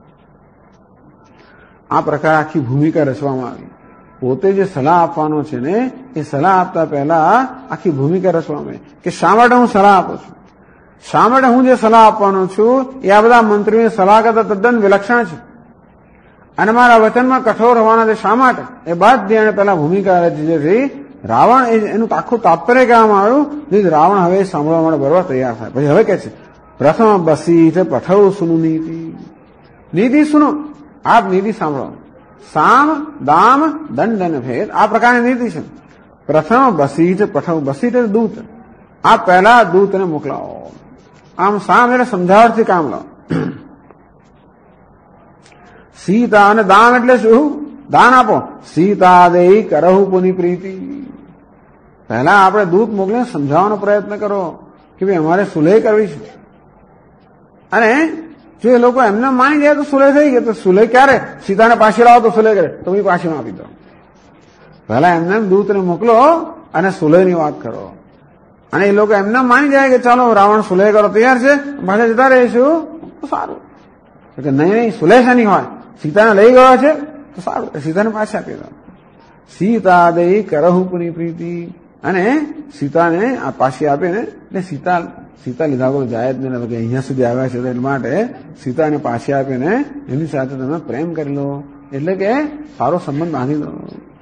આ પ્રકારે આખી ભૂમિકા રચવામાં આવી. પોતે જે સલાહ આપવાનો છે ને એ સલાહ આપતા પહેલા આખી ભૂમિકા રચવામાં આવી કે શા માટે હું સલાહ આપું છું, શા માટે હું જે સલાહ આપવાનો છું એ આ બધા મંત્રીઓની સલાહ કરતા તદ્દન વિલક્ષણ છે, અને મારા વચનમાં કઠોર હોવાના છે શા માટે, એ બધી એને પહેલા ભૂમિકા રચી જેથી રાવણ એનું આખું તાત્પર્ય કહેવામાં આવ્યું. રાવણ હવે સાંભળવા માટે બરોબર તૈયાર થાય. પછી હવે કે છે પ્રથમ બસી પઠવું સુનું નીતિ. નીતિ સુનો, આપ નીતિ સાંભળો. સામ દામ દંડ અને ભેદ આ પ્રકારની નીતિ છે. પ્રથમ બસી પઠવ, બસી એટલે દૂત. આ પહેલા દૂતને મોકલાવો. આમ સામ એટલે સમજાવટથી કામ લો. સીતા અને દાન એટલે શું? દાન આપો. સીતા દેહી કરહુ પુની પ્રીતિ. પહેલા આપણે દૂત મોકલીને સમજાવવાનો પ્રયત્ન કરો કે ભાઈ અમારે સુલેહ કરવી છે. અને જો એ લોકો એમને માની જાય તો સુલેહ થઈ ગઈ. તો સુલેહ ક્યારે? સીતાને પાછી લાવો તો સુલેહ કરે, તો પાછી આપી દો. પહેલા એમને દૂતને મોકલો અને સુલેહની વાત કરો. અને એ લોકો એમને માની જાય કે ચાલો રાવણ સુલેહ કરો તૈયાર છે, પાછા જતા રહીશું તો સારું. કે નહીં સુલેહ શાની હોય, સીતાને લઈ ગયો છે તો સારું, સીતાને પાછી આપી દો. સીતા દઈ કરહુ પુની પ્રીતિ. અને સીતાને આ પાછી આપીને એટલે સીતા લીધા કોઈ જાય જ નહીં, કે અહીંયા સુધી આવ્યા છે એટલા માટે સીતાને પાછી આપીને એની સાથે તમે પ્રેમ કરી લો, એટલે કે સારો સંબંધ બાંધી દો.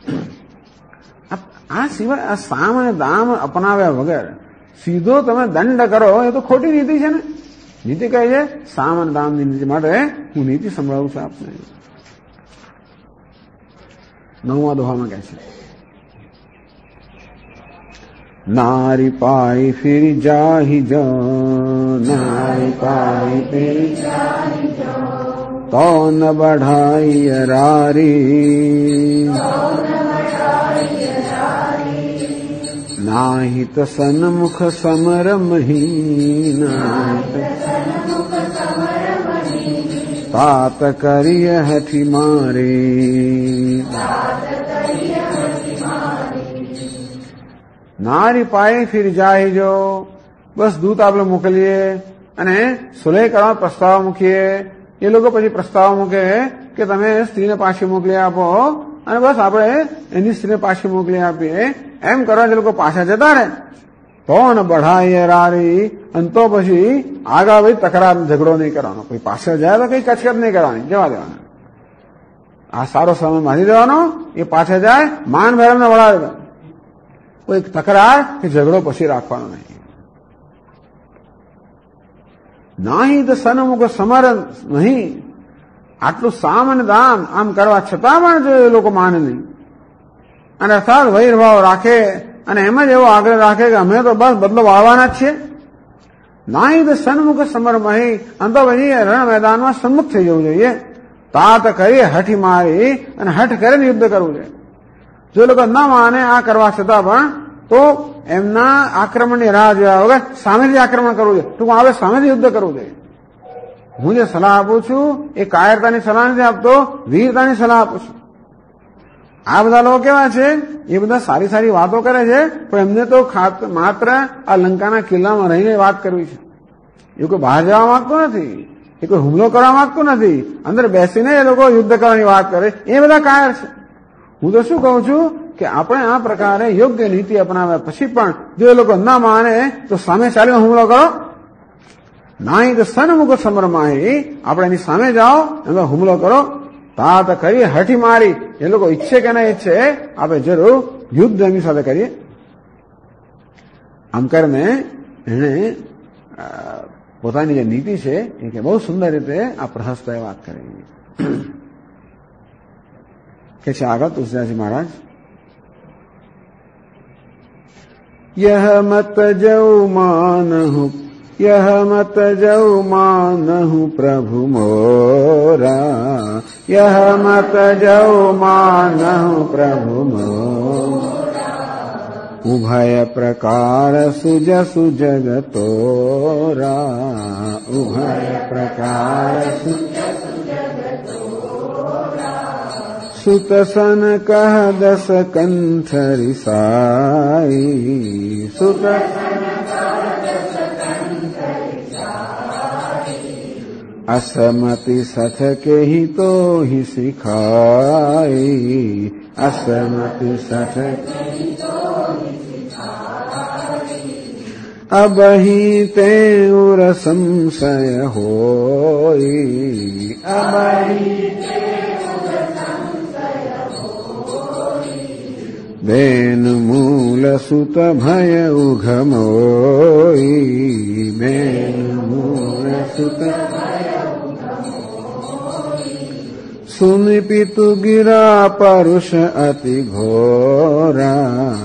આ સિવાય આ સામ અને દામ અપનાવ્યા વગર સીધો તમે દંડ કરો એ તો ખોટી નીતિ છે ને. નીતિ કહે છે સામ અને દામની નીતિ, માટે હું નીતિ સંભળાવું છું આપને. 9મા દોહામાં કહે છે नारी पाई फिर जाहि जो, नारी पाई फिर जाहि जो, तो न बढ़ाई अरारी, नाहित सन्मुख समरमही, तात करिय हठि मारे. નારી પાયે ફિર જાય જો, બસ દૂત આપણે મોકલીએ અને સુલેહ કરવા પ્રસ્તાવ મૂકીએ. એ લોકો પછી પ્રસ્તાવ મૂકે કે તમે સ્ત્રીને પાછી મોકલી આપો, અને બસ આપણે એની સ્ત્રીને પાછી મોકલી આપીએ. એમ કરવા જે લોકો પાછા જતા રહે તો ને બઢાઈએ રારી, અને તો પછી આગળ ભાઈ તકરાર ઝઘડો નહીં કરવાનો. કોઈ પાછળ જાય તો કઈ કચકચ નહીં કરવાની, જવા દેવાના. આ સારો સમય માની દેવાનો, એ પાછા જાય માન ભેરમને વળાવી દો. કોઈ તકરાર કે ઝઘડો પછી રાખવાનો નહીં. નાહી તો સન્મુખ સમરણ નહીં. આટલું સામ અને દામ આમ કરવા છતાં પણ જો એ લોકો માને નહીં અને અર્થાત વૈરભાવ રાખે અને એમ જ એવો આગ્રહ રાખે કે અમે તો બસ બદલો વાળવાના જ છીએ. નાહી તો સન્મુખ સમરણ નહીં, આમ તો પછી રણ મેદાનમાં સન્મુખ થઈ જવું જોઈએ. તાત કરી હઠી મારી અને હઠ કરીને યુદ્ધ કરવું જોઈએ. જો લોકો ન માને આ કરવા છતાં પણ તો એમના આક્રમણની રાહ જોયા વગર સામેથી આક્રમણ કરવું જોઈએ. ટૂંકમાં હવે સામેથી યુદ્ધ કરવું જોઈએ. હું જે સલાહ આપું છું એ કાયરતાની સલાહ નથી આપતો, વીરતાની સલાહ આપું છું. આ બધા લોકો કેવા છે? એ બધા સારી સારી વાતો કરે છે, પણ એમને તો માત્ર આ લંકાના કિલ્લામાં રહીને વાત કરવી છે. એ કોઈ બહાર જવા માંગતો નથી. એ કોઈ હુમલો કરવા માંગતું નથી, અંદર બેસીને એ લોકો યુદ્ધ કરવાની વાત કરે, એ બધા કાયર છે. હું તો શું કહું છું કે આપણે આ પ્રકારે યોગ્ય નીતિ અપનાવ્યા પછી પણ જો એ લોકો ના માને તો સામે ચાલીને હુમલો કરો. નાઈ તો સન્મુખ સમરમાહી, આપણે એની સામે જાઓ, એમાં હુમલો કરો. તાત કરીએ હઠી મારી, એ લોકો ઈચ્છે કે ના ઈચ્છે આપણે જરૂર યુદ્ધ એમની સાથે કરીએ. આમ કરીને એને પોતાની જે નીતિ છે એ કે બહુ સુંદર રીતે આ પ્રહસ્તએ વાત કરી. કે છે આગળ તુલસીદાસજી મહારાજ, યહ મત જૌ માનહુ પ્રભુ મોરા, યહ મત જૌ માનહુ પ્રભુ મોરા, ઉભય પ્રકાર સુજસુ જગતોરા, ઉભય પ્રકાર સુત સન કહ દસ કંઠરી સાઈ, સુત असमति सथ के ही तो ही सिखाई, असमति सथ अब ही ते उर संशय होई, अब ही बेन मूल सुत भय उघमोई, बेन मूल सुत सुन पितु गिरा परुष अति घोरा,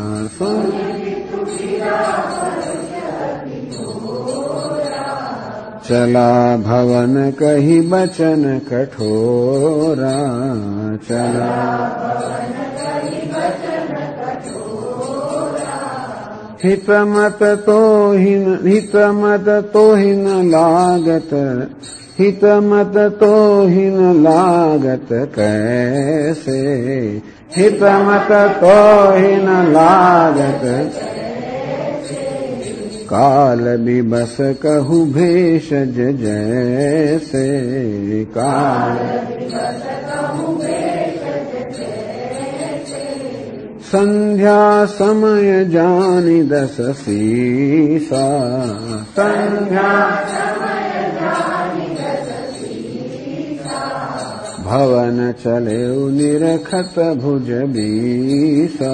चला भवन कही बचन कठोरा, चला हितमत तो हिन लागत, हितमत तो हिन लागत कैसे, हितमत तो हिन लागत काल बिबस कहु भेषज जैसे, काल संध्या समय जानी दस सीसा, संध्या भवन चले निरखत भुज बीसा,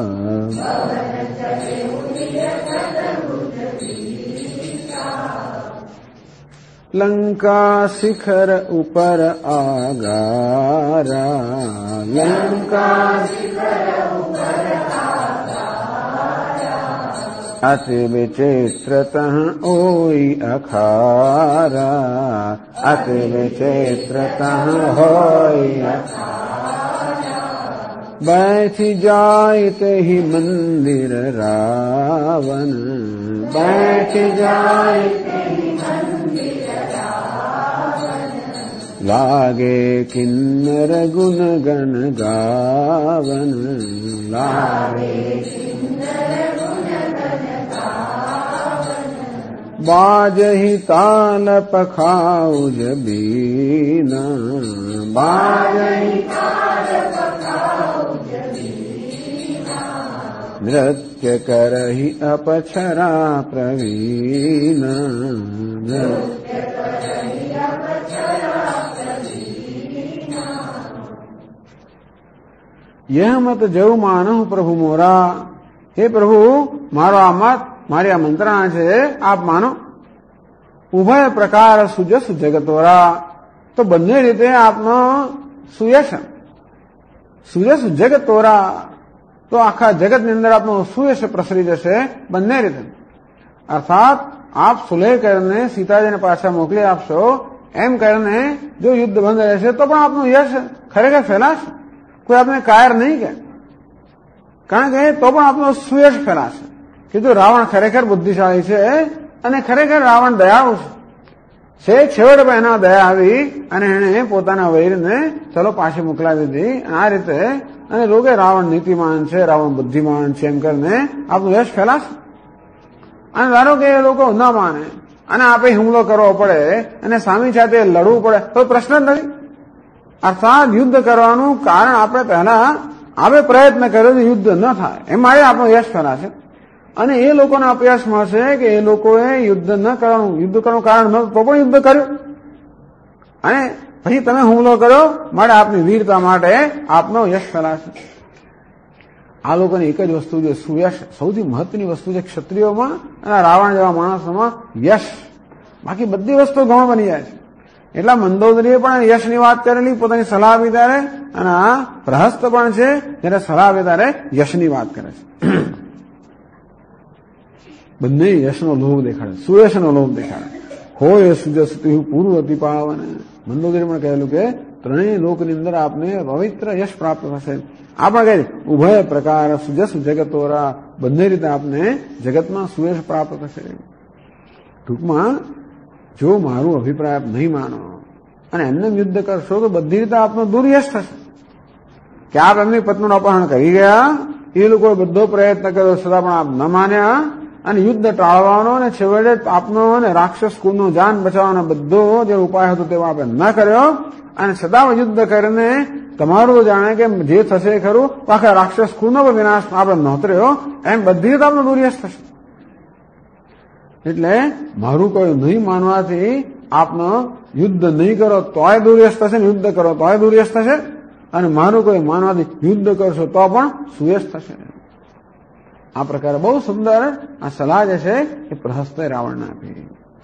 लंका शिखर ऊपर आगारा, लंका अति विचित्रतः ओई अखारा, अति विचित्रतः होई अखारा, बैठ जाइत ही मंदिर रावण, बैठ जाइत लागे किन्नर गुण गण गावन, लागे बाजहि ताल पखाउज बीना, बाजहि नृत्य करहि अपक्षरा प्रवीणा, यह मत जव मानहु प्रभु मोरा, हे प्रभु मारो आ मत, मारी आ मंत्रणा छे आप मानो. ઉભય પ્રકાર સુજસ જગતોરા, તો બંને રીતે આપનો સુયશ, સુયશ જગતોરા, તો આખા જગતની અંદર આપનો સુયશ પ્રસરી જશે બંને રીતે. અર્થાત આપ સુલેહ કરીને સીતાજીને પાછા મોકલી આપશો એમ કરીને જો યુદ્ધ બંધ રહેશે તો પણ આપનું યશ ખરેખર ફેલાશે, કોઈ આપને કાયર નહીં કે, કારણ કે તો પણ આપનો સુયશ ફેલાશે. કીધું રાવણ ખરેખર બુદ્ધિશાળી છે અને ખરેખર રાવણ દયાળુ છે. છેવટે પણ એના દયા આવી અને એને પોતાના વૈરને ચલો પાછી મોકલાવી દીધી. આ રીતે અને લોકે રાવણ નીતિમાન છે, રાવણ બુદ્ધિમાન છે એમ કરીને આપણું યશ ફેલાશે. અને ધારો કે એ લોકો ના માને અને આપણે હુમલો કરવો પડે અને સામી સાથે લડવું પડે તો પ્રશ્ન જ નથી. અર્થાત યુદ્ધ કરવાનું કારણ આપણે પહેલા આપણે પ્રયત્ન કર્યો તો યુદ્ધ ન થાય એમાં આપણો યશ ફેલાશે. અને એ લોકોને અપયશ મળશે કે એ લોકોએ યુદ્ધ ન કરવાનું, યુદ્ધ કરવાનું કારણ તો પણ યુદ્ધ કર્યું અને પછી તમે હુમલો કર્યો માટે આપની વીરતા માટે આપનો યશ ફેલાશે. આ લોકોની એક જ વસ્તુ છે, સુયશ સૌથી મહત્વની વસ્તુ છે ક્ષત્રિયોમાં અને રાવણ જેવા માણસોમાં યશ. બાકી બધી વસ્તુ ગૌણ બની જાય છે. એટલા મંદોદરીએ પણ યશની વાત કરેલી પોતાની સલાહ આપી ત્યારે, અને આ પ્રહસ્ત પણ છે જ્યારે સલાહ આપે ત્યારે યશની વાત કરે છે. બંને યશનો લોભ દેખાડે, સુયશનો લોભ દેખાડે. હોય સુજસ પૂર્વ અતિ પાવન. મંદોદરી પણ કહેલું કે ત્રણેય લોકની અંદર આપને પવિત્ર યશ પ્રાપ્ત થશે. આપણે કહે ઉભય પ્રકાર સુજસ જગતોરા, બંને રીતે આપને જગતમાં સુયશ પ્રાપ્ત થશે. ટૂંકમાં જો મારું અભિપ્રાય આપ નહીં માનો અને એમને યુદ્ધ કરશો તો બધી રીતે આપનો દુર્યશ થશે. કે આપ એમની પત્નીનું અપહરણ કરી ગયા, એ લોકોએ બધો પ્રયત્ન કર્યો છતાં પણ આપ ન માન્યા અને યુદ્ધ ટાળવાનો અને છેવટે આપનો અને રાક્ષસ કુળનો જાન બચાવવાનો બધો જે ઉપાય હતો તે આપણે ન કર્યો અને છતાં યુદ્ધ કરીને તમારું જાણે કે જે થશે ખરું આખા રાક્ષસ કુળનો પણ વિનાશ આપણે નોતર્યો, એમ બધી રીતે આપનો દુર્યશ થશે. એટલે મારું કોઈ નહીં માનવાથી આપનો યુદ્ધ નહીં કરો તોય દુર્યશ થશે, યુદ્ધ કરો તોય દુર્યશ થશે, અને મારું કોઈ માનવાથી યુદ્ધ કરશો તો પણ સુયશ થશે. આ પ્રકારે બહુ સુંદર આ સલાહ જે છે એ પ્રહસ્તે રાવણને આપી.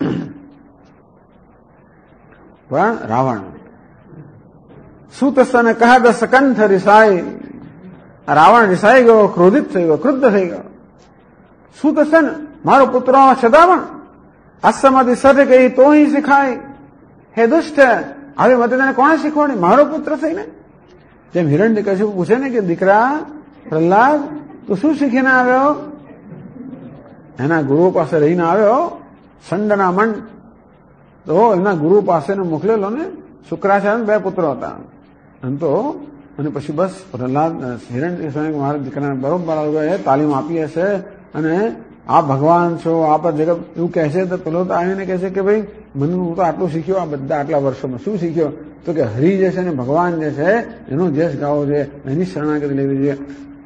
પણ રાવણ સુતસ્તને કહે દસકંઠ રિસાઈ. રાવણ રિસાઈ ગયો, ક્રોધિત થઈ ગયો, ક્રુદ્ધ થઈ ગયો. સુતસ્તન મારો પુત્ર છતાં પણ અસમતિ સર ગઈ તો ही શીખાય. હે દુષ્ટ, આવી મતે તને કોણે શીખવાડી? મારો પુત્ર થઈને જેમ હિરણ્યકશિપુ પૂછે ને કે દીકરા પ્રહલાદ તું શું શીખીને આવ્યો? એના ગુરુ પાસે રહીને આવ્યો, સંડના મંડ. તો એના ગુરુ પાસે મોકલેલો ને શુક્રાચાર્ય, બે પુત્રો હતા. એમ તો અને પછી બસ પ્રહલાદ હિરણ્યકશિપુ મારા દીકરાને બરોબર તાલીમ આપી હશે અને આપ ભગવાન છો, આપ જગત એવું કહે છે. તો પેલો તો આવીને કહે છે કે ભાઈ મને હું તો આટલું શીખ્યો આ બધા આટલા વર્ષોમાં. શું શીખ્યો? તો કે હરિ જે છે ને ભગવાન જે છે એનો જશ ગાવો છે, એની શરણાગતિ લેવી જોઈએ.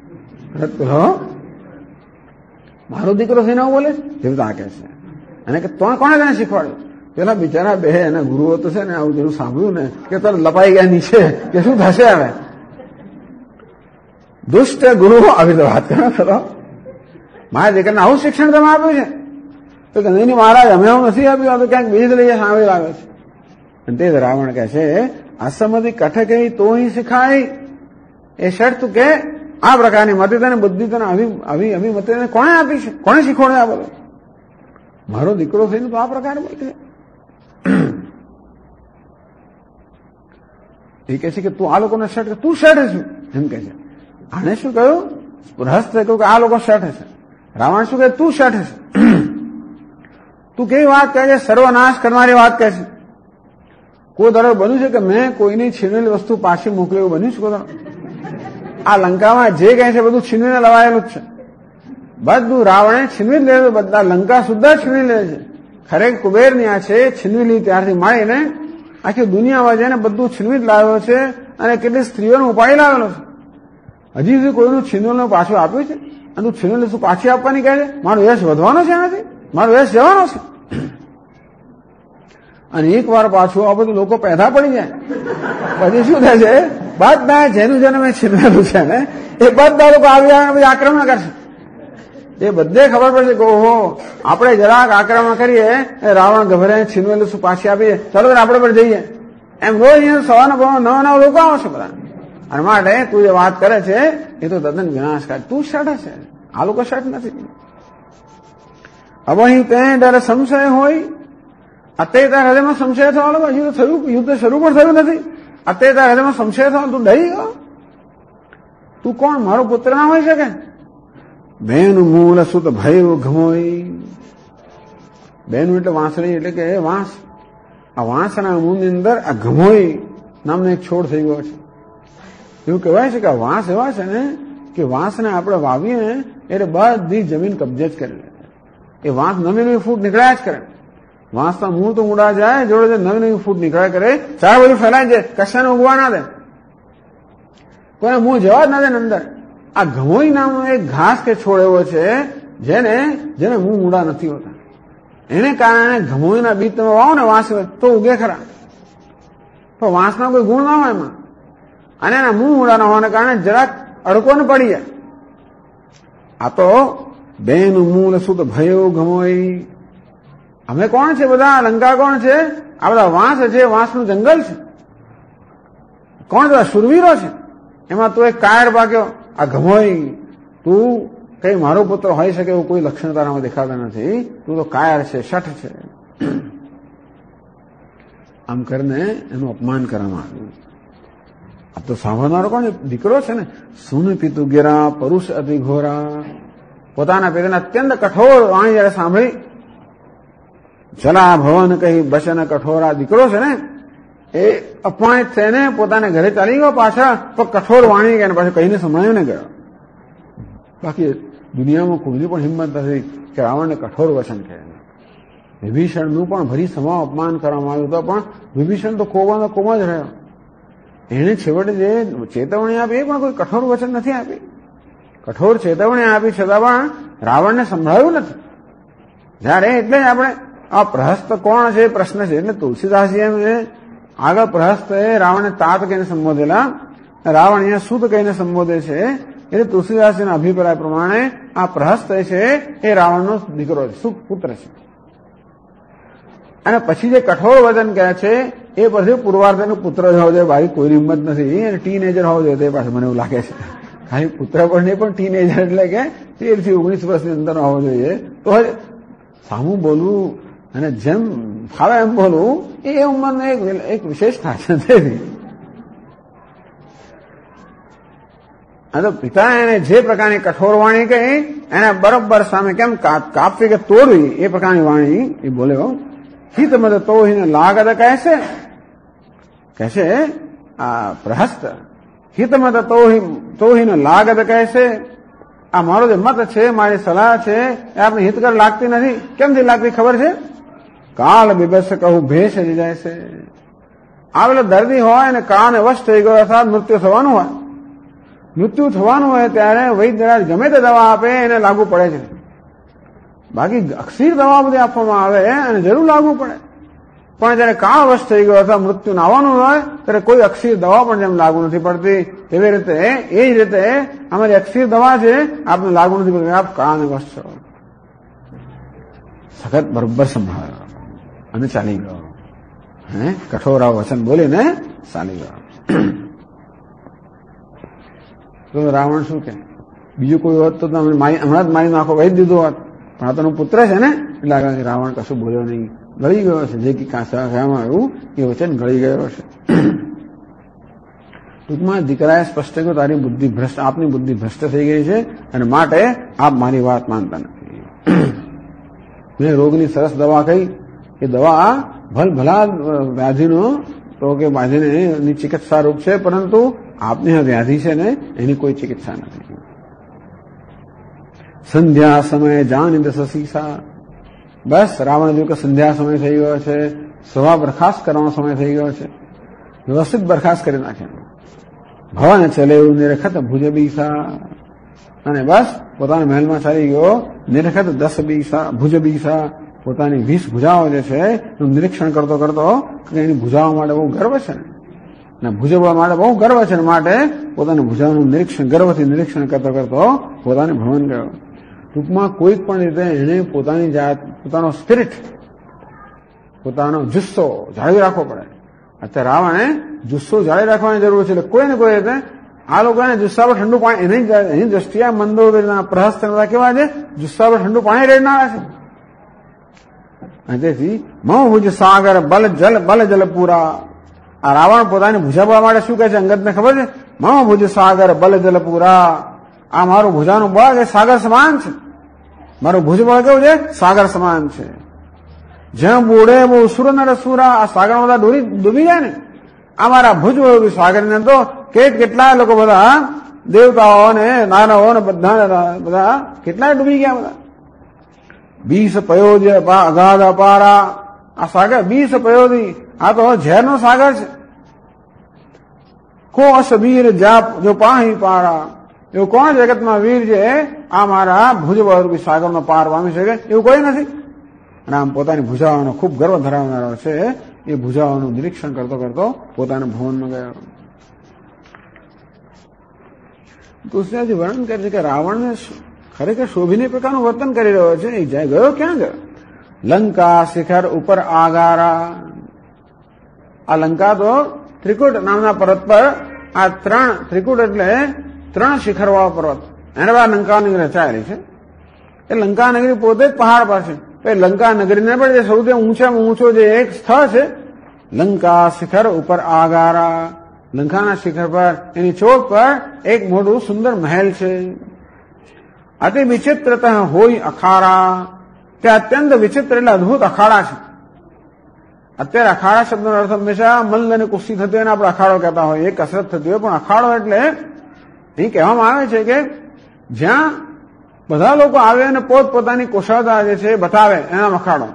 મારો દીકરો થઈને આવું બોલે છે જેવું આ કહે છે. અને કે કોણે તેને શીખવાડ્યું? પેલા બિચારા બે એના ગુરુઓ તો છે ને આવું જેવું સાંભળ્યું ને કે તરત લપાઈ ગયા નીચે કે શું થશે હવે? દુષ્ટ ગુરુ આવી તો વાત કરો ખરો. મારા દીકરાને આવું શિક્ષણ તમે આપ્યું છે? તો કે નહીં મહારાજ અમે આવું નથી આપ્યું, આ તો ક્યાંક બીજી લઈએ સામે લાવે છે. અને તે રાવણ કહે છે અસમતિ કઠ ગઈ તો ही શીખાય. એ શરત કે આ પ્રકારની મતે તને બુદ્ધિ તને આવી મતે કોણે આપી છે? કોણે શીખવાડે આ બધું? મારો દીકરો થઈને તો આ પ્રકારે બોલે. એ કહે છે કે તું આ લોકોને શર્ટ, તું શર્ટ છું એમ કહે છે. આને શું કહ્યું? પ્રહસ્ત કહ્યું કે આ લોકો શર્ટ છે. રાવણ શું કહે? તું શર્ટ છે. તું કેવી વાત કહે છે? સર્વનાશ કરનારી વાત કહે છે. કોઈ દાડો બન્યું છે કે મેં કોઈની છીનેલી વસ્તુ પાછી મોકલે એવું બન્યું છે કોઈ દાડો? આ લંકામાં જે કહે છે બધું છીનવીને લવાયેલું જ છે. બધું રાવણે છીનવી જ લે, બધા લંકા સુદ્ધા છીનવી લે છે. ખરેખર કુબેરની આ છે છીનવી ત્યારથી મળીને આખી દુનિયામાં જઈને બધું છીનવી જ લાવ્યો છે અને કેટલી સ્ત્રીઓને ઉપાડી લાવેલો છે. હજી સુધી કોઈનું છીનવેલું પાછું આપ્યું છે? અને તું છીનવેલું શું પાછી આપવાની કહે છે? મારો યશ વધવાનો છે એનાથી? મારો યશ જવાનો છે? અને એક વાર પાછું આ બધું લોકો પેદા પડી જાય પછી શું થાય છે? બધા જેનું જેને મેં છીનવેલું છે ને એ બધા લોકો આવી પછી આક્રમણ કરશે. એ બધે ખબર પડશે કે ઓહો આપણે જરાક આક્રમણ કરીએ રાવણ ગભરાય છીનવેલું શું પાછી આપીએ, ચાલો આપણે પણ જઈએ. એમ રોજ અહીંયા સવારના નવા નવા લોકો આવશે બધા. અને માટે તું જે વાત કરે છે એ તો તદ્દન વિનાશકારી. તું શટ હશે, આ લોકો શટ નથી. હવે અહીં તે ડરે સંશય હોય. અત્યારે તારા હૃદયમાં સંશય થવાનો, હજુ તો થયું, યુદ્ધ શરૂ પણ થયું નથી. અત્યારે તારા હૃદયમાં સંશય થવાનો, તું ડરી ગયો? તું કોણ? મારો પુત્ર ના હોઈ શકે? બેન મૂળ સુત ભય ઘમોઈ. બેન એટલે વાંસળી, એટલે કે વાંસ. આ વાંસના મૂળની અંદર આ ઘમોઈ નામનો એક છોડ થઈ ગયો છે. એવું કહેવાય છે કે આ વાંસ એવા છે ને કે વાંસને આપણે વાવીએ એટલે બધી જમીન કબજે જ કરી લે. એ વાંસ નવી નવી ફૂટ નીકળ્યા જ કરે. વાંસના મૂળ તો ઊંડા જાય, જોડે નવી નવી ફૂટ નીકળ્યા કરે, ચાર બધું ફેલાય જાય, કશાને ઉગવા ના દે, કોઈને મૂળ જવા જ ના દે અંદર. આ ઘમોઈ નામનો એક ઘાસ કે છોડ એવો છે જેને મૂળ ઊંડા નથી હોતા. એને કારણે ઘમોઈના બીજ તમે વાવો ને વાંસ તો ઉગે ખરા, તો વાંસના કોઈ ગુણ ના હોય એમાં, અને એના મૂળ ઊંડા ના હોવાને કારણે જરાક અડકો ને પડી જાય. આ તો બેનું મૂળ સુત ભયો ઘમોઈ. અમે કોણ છે બધા? લંકા કોણ છે? આ બધા વાંસ છે, વાંસનું જંગલ છે. કોણ બધા શુરવીરો છે? એમાં તું એક કાયર પાક્યો. આ ઘમોઈ, તું કઈ મારો પુત્ર હોઈ શકે એવું કોઈ લક્ષણ તારામાં દેખાતા નથી. તું તો કાયર છે, શઠ છે. આમ કરીને એનું અપમાન કરવામાં આવ્યું. આ તો સાંભળનારો કોણ? દીકરો છે ને. સુન પિતુ ગેરા પરુષ અતિ ઘોરા. પોતાના પિતાને અત્યંત કઠોર વાણી જયારે સાંભળી, જલા ભવન કહી બસન કઠોરા. દીકરો છે ને એ અપમાનિત થઈને પોતાને ઘરે ચાલી ગયો પાછા, તો કઠોર વાણી ગયા પાછું કહીને સંભળાયું ને ગયો. બાકી દુનિયામાં કોઈની પણ હિંમત નથી કે રાવણને કઠોર વચન કહે. વિભીષણનું પણ ભરી સમા અપમાન કરવામાં આવ્યું તો પણ વિભીષણ તો કોમાં જ રહ્યો. એને છેવટે જે ચેતવણી આપી એ પણ કોઈ કઠોર વચન નથી આપી. કઠોર ચેતવણી આપી છતાં પણ રાવણને સંભળાયું નથી. જ્યારે એટલે જ આપણે આ પ્રહસ્ત કોણ છે એ પ્રશ્ન છે. એટલે તુલસીદાસજી એમ આગળ પ્રહસ્ત એ રાવણને તાત કહીને સંબોધેલા, રાવણ અહીંયા સુત કહીને સંબોધે છે. એટલે તુલસીદાસજીના અભિપ્રાય પ્રમાણે આ પ્રહસ્ત છે એ રાવણનો દીકરો છે, સુત પુત્ર છે. અને પછી જે કઠોર વચન કહે છે એ પછી પૂર્વાર્ધનો પુત્ર જ હોવો જોઈએ, બાકી કોઈ હિંમત નથી. અને ટીનેજર હોવો જોઈએ તે પાછું મને એવું લાગે છે. ખાલી પુત્ર પણ નહીં, પણ ટીનેજર એટલે કે 13 થી 19 વર્ષની અંદર હોવો જોઈએ. તો સામું બોલવું અને જેમ ફાવે એમ બોલવું એ ઉંમરને એક વિશેષતા છે. તો પિતા એને જે પ્રકારની કઠોર વાણી કહી એને બરોબર સામે કેમ કાપવી કે તોડવી એ પ્રકારની વાણી એ બોલ્યો. હિત મત તો લાગત કહેશે આ પ્રહસ્ત. હિત મત તો લાગત કહેશે. આ મારો જે મત છે, મારી સલાહ છે એ આપને હિતકર લાગતી નથી. કેમથી લાગતી ખબર છે? કાળ બિબસ કહું ભેષ જાય છે. આ પેલો દર્દી હોય અને કાળને વશ થઈ ગયો, અર્થાત મૃત્યુ થવાનું હોય. મૃત્યુ થવાનું હોય ત્યારે વૈદ્ય ગમે તે દવા આપે એને લાગુ પડે છે. બાકી અક્ષીર દવા બધી આપવામાં આવે અને જરૂર લાગુ પડે. પણ જયારે કાળ વશ થઈ ગયો અથવા મૃત્યુ આવવાનું હોય ત્યારે કોઈ અક્ષીર દવા પણ જેમ લાગુ નથી પડતી, એવી રીતે એ જ રીતે અમારી અક્ષીર દવા છે આપને લાગુ નથી પડતી. આપ કાળને વશ છો. સખત બરોબર સંભાળ્યો અને ચાલી ગયો. કઠોર વચન બોલીને ચાલી ગયો. તો રાવણ શું કે બીજું કોઈ હોત તો તમે હમણાં જ મારી નાખો, વહી દીધો હોત. પણ આ તો પુત્ર છે ને એટલે રાવણ કશું બોલ્યો નહીં, ગળી ગયો છે. જે કહેવામાં આવ્યું એ વચન ગળી ગયો છે. ટૂંકમાં દીકરાએ સ્પષ્ટ કર્યું તારી બુદ્ધિ ભ્રષ્ટ, આપની બુદ્ધિ ભ્રષ્ટ થઈ ગઈ છે અને માટે આપ મારી વાત માનતા નથી. મેં રોગની સરસ દવા કહી, એ દવા ભલા વ્યાધિનો તો કે વ્યાધિની ચિકિત્સા રૂપ છે, પરંતુ આપની વ્યાધિ છે ને એની કોઈ ચિકિત્સા નથી. સંધ્યા સમયે જાની દસ સીસા. બસ રાવણ જોયું કે સંધ્યા સમય થઈ ગયો છે, સભા બરખાસ્ત કરવાનો સમય થઈ ગયો છે. વ્યવસ્થિત બરખાસ્ત કરી નાખે. ભવન ચલે એવું નિરખત ભુજ બીસા. અને બસ પોતાના મહેલમાં ચાલી ગયો. નિરખત 10 બીસા ભુજ બીસા. પોતાની 20 ભુજાઓ જે છે એનું નિરીક્ષણ કરતો એની ભુજાઓ માટે બહુ ગર્વ છે ને ભુજબળ માટે બહુ ગર્વ છે. માટે પોતાની ભુજાઓનું નિરીક્ષણ ગર્વથી નિરીક્ષણ કરતો પોતાને ભવન ગયો. ટૂંકમાં કોઈક પણ રીતે એને પોતાની જાત, પોતાનો સ્પિરિટ, પોતાનો જુસ્સો જાળવી રાખવો પડે. અત્યારે રાવણે જુસ્સો જાળવી રાખવાની જરૂર છે. એટલે કોઈ ને કોઈ રીતે આ લોકોને જુસ્સા પર ઠંડુ પાણી, એની દ્રષ્ટિએ મંદોદરીના પ્રહસ્ત કેવા છે, જુસ્સા પર ઠંડુ પાણી રેડનારા છે. અને તેથી મમ ભુજ સાગર બલ જલ પૂરા. આ રાવણ પોતાની ભુજા માટે શું કહે છે અંગદને ખબર છે? મમ ભુજ સાગર બલ જલ પૂરા. આ મારું ભુજાનું બળ એ સાગર સમાન છે. મારું ભુજબળ કેવું છે? સાગર સમાન છે. જ્યાં બોડે બહુ સુર નર સુરા. આ સાગર બધા ડૂબી જાય ને, આ મારા ભુજબળ સાગરને તો કેટલાય લોકો બધા દેવતાઓ ને નાનાઓ ને બધા કેટલાય ડૂબી ગયા બધા. 20 પયોજ અગાધ અપારા. આ સાગર બીસ પયોદી, આ તો ઝેરનો સાગર છે. કો અસબીર જાપ જો પાહી પારા, એવું કોણ જગતમાં વીર છે આ મારા ભુજબરૂપી સાગરનો પાર પામી શકે? એવું કોઈ નથી. અને આમ પોતાની ભુજાઓનો ખૂબ ગર્વ ધરાવનારો છે. એ ભુજાઓનું નિરીક્ષણ કરતો કરતો પોતાના ભવનમાં ગયો. તુલસીદાસજી વર્ણન કરે છે કે રાવણને ખરેખર શોભનીય પ્રકારનું વર્તન કરી રહ્યો છે. એ જાય ગયો ક્યાં ગયો? લંકા શિખર ઉપર આગારા. આ લંકા તો ત્રિકુટ નામના પર્વત પર, આ ત્રિકુટ એટલે 3 શિખરવાળો પર્વત, એના પર લંકા નગરી રચાયેલી છે. એ લંકા નગરી પોતે જ પહાડ પર છે. લંકા નગરીને પણ જે સૌથી ઊંચામાં ઊંચો જે એક સ્થળ છે, લંકા શિખર ઉપર આગારા, લંકાના શિખર પર એની ચોક પર એક મોટું સુંદર મહેલ છે. અતિ વિચિત્રત હોય અખાડા, તે અત્યંત વિચિત્ર એટલે અદભુત અખાડા છે. અત્યારે અખાડા શબ્દનો અર્થ હંમેશા મલ્લ અને કુસ્તી થતી હોય ને આપણે અખાડો કહેતા હોય, એ કસરત થતી હોય, પણ અખાડો એટલે અહીં કહેવામાં આવે છે કે જ્યાં બધા લોકો આવે અને પોતપોતાની કુશળતા જે છે બતાવે, એના અખાડો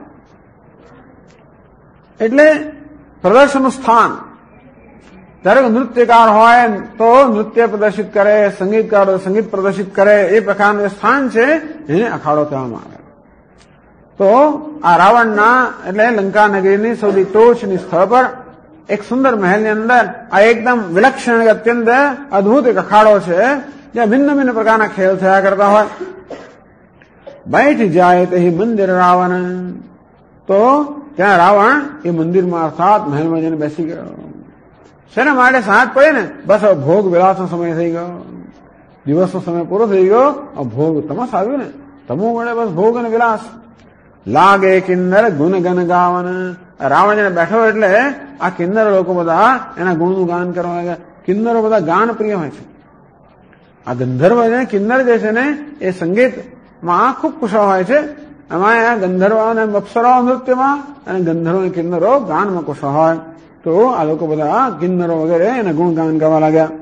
એટલે પ્રદર્શનનું સ્થાન. દરેક નૃત્યકાર હોય તો નૃત્ય પ્રદર્શિત કરે, સંગીતકાર સંગીત પ્રદર્શિત કરે, એ પ્રકારનું સ્થાન છે, એને અખાડો કહેવામાં આવે. તો આ રાવણના એટલે લંકા નગરીની સૌથી ટોચની સ્થળ પર એક સુંદર મહેલની અંદર આ એકદમ વિલક્ષણ અત્યંત અદભુત એક અખાડો છે, જ્યાં ભિન્ન ભિન્ન પ્રકારના ખેલ થયા કરતા હોય. બેઠ જાય તે મંદિર રાવણ, તો ત્યાં રાવણ એ મંદિરમાં અર્થાત મહેલમાં જઈને બેસી ગયો. શેના માટે? સાંજ પડે ને બસ ભોગ વિલાસનો સમય થઈ ગયો, દિવસનો સમય પૂરો થઈ ગયો, ભોગ તમસ આવ્યું ને, તમો મળે બસ ભોગ અને વિલાસ. લાગે કિન્નર ગુણ ગન ગાવન, રાવણ જઈને બેઠો એટલે આ કિન્નર લોકો બધા એના ગુણનું ગાન કરવા લાગ્યા. કિન્નરો બધા ગાન પ્રિય હોય છે. આ ગંધર્વ કિન્નર જે છે ને એ સંગીતમાં ખૂબ કુશળ હોય છે. એમાં ગંધર્વ અને અપ્સરાઓ નૃત્યમાં અને ગંધર્વ અને કિન્નરો ગાનમાં કુશળ હોય. તો આ લોકો બધા કિન્નરો વગેરે એના ગુણ ગાન કરવા લાગ્યા.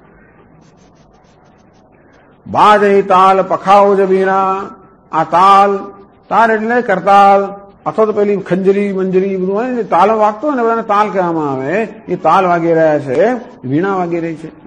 બાજે તાલ પખાઓ જબીના, આ તાલ એટલે કરતાલ અથવા તો પેલી ખંજરી મંજરી બધું હોય ને તાલ વાગતો હોય ને બધાને તાલ કહેવામાં આવે. એ તાલ વાગી રહ્યા છે, વીણા વાગી રહી છે.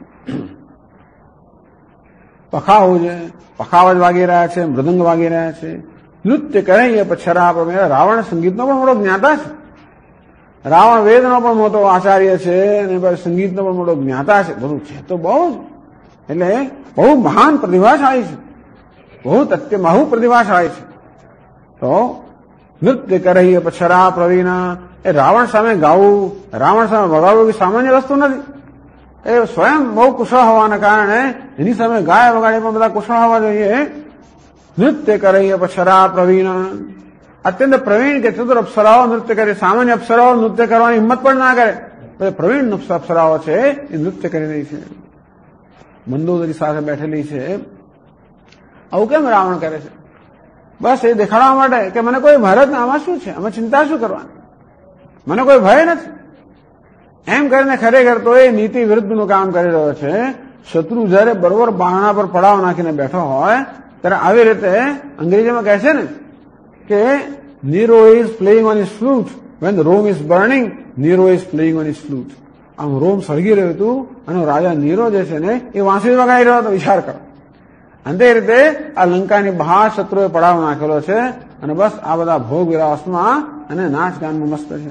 પખાઓ છે, પખાવજ વાગી રહ્યા છે, મૃદંગ વાગી રહ્યા છે. નૃત્ય કરે એ પછરા. રાવણ સંગીતનો પણ મોટો જ્ઞાતા છે. રાવણ વેદનો પણ મોટો આચાર્ય છે અને સંગીતનો પણ મોટો જ્ઞાતા છે. બધું છે તો બહુ એટલે બહુ મહાન પ્રતિભાશાળી છે, બહુ પ્રતિભાશાળી છે. તો નૃત્ય કરે પછરા પ્રવીણા. એ રાવણ સામે ગાવું, રાવણ સામે વગાડવું એ સામાન્ય વસ્તુ નથી. એ સ્વયં બહુ કુશળ હોવાના કારણે એની સામે ગાય વગાડે પણ બધા કુશળ હોવા જોઈએ. નૃત્ય કરે પછરા પ્રવીણા, અત્યંત પ્રવીણ કે ચતુર અપ્સરાઓ નૃત્ય કરે. સામાન્ય અપ્સરાઓ નૃત્ય કરવાની હિંમત પણ ના કરે. પ્રવીણ અપ્સરાઓ છે એ નૃત્ય કરી રહી છે, મંદોદરી સાથે બેઠેલી છે. આવું કેમ રાવણ કરે છે? બસ એ દેખાડવા માટે કે મને કોઈ ભય જ, આમાં શું છે, આમાં ચિંતા શું કરવાની, મને કોઈ ભય નથી. એમ કરીને ખરેખર તો એ નીતિ વિરુદ્ધનું કામ કરી રહ્યો છે. શત્રુ જયારે બરોબર બારણા પર પડાવ નાખીને બેઠો હોય ત્યારે આવી રીતે અંગ્રેજીમાં કહે છે ને કે Nero is playing on his flute when Rome is burning, Nero is playing on his flute. આમ રોમ સળગી રહ્યું હતું અને રાજા નીરો જે છે ને એ વાંસળી વગાડી રહ્યો હતો. વિચાર કરો. અને તે રીતે આ લંકાની બહાર શત્રુએ પડાવ નાખેલો છે અને બસ આ બધા ભોગ વિલાસમાં અને નાચ ગાનમાં મસ્ત છે.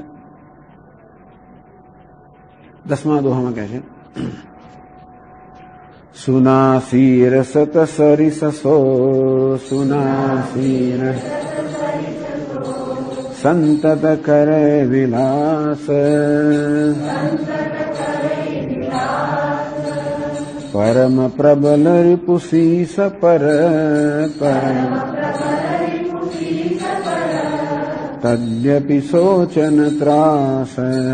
10મા દોહામાં કહે છે સુનાસીર સત સરિસ સો, સુનાસીર સંતત કરે વિલાસ, પરમ પ્રબલ રિપુશીસ પર તદ્યપિ શોચન ત્રાસ,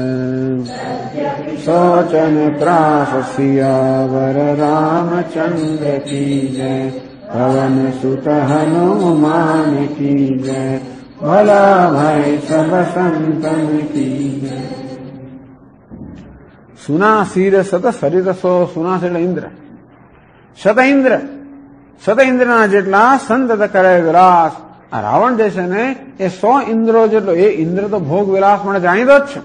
શોચન ત્રાસ સિયાવર રામચંદ્ર કી જય, પવન સુત હનુમાન કી જય, ભલા ભાઈ સબ સંતન કી જય. સુનાસીર સત સરિરસો, સુનાસ એટલે ઇન્દ્ર, શત ઇન્દ્રના જેટલા સંતત કરે વિલાસ, આ રાવણ જે છે ને એ 100 ઇન્દ્રો જેટલો, એ ઇન્દ્ર તો ભોગ વિલાસ માટે જાણીતો જ છે,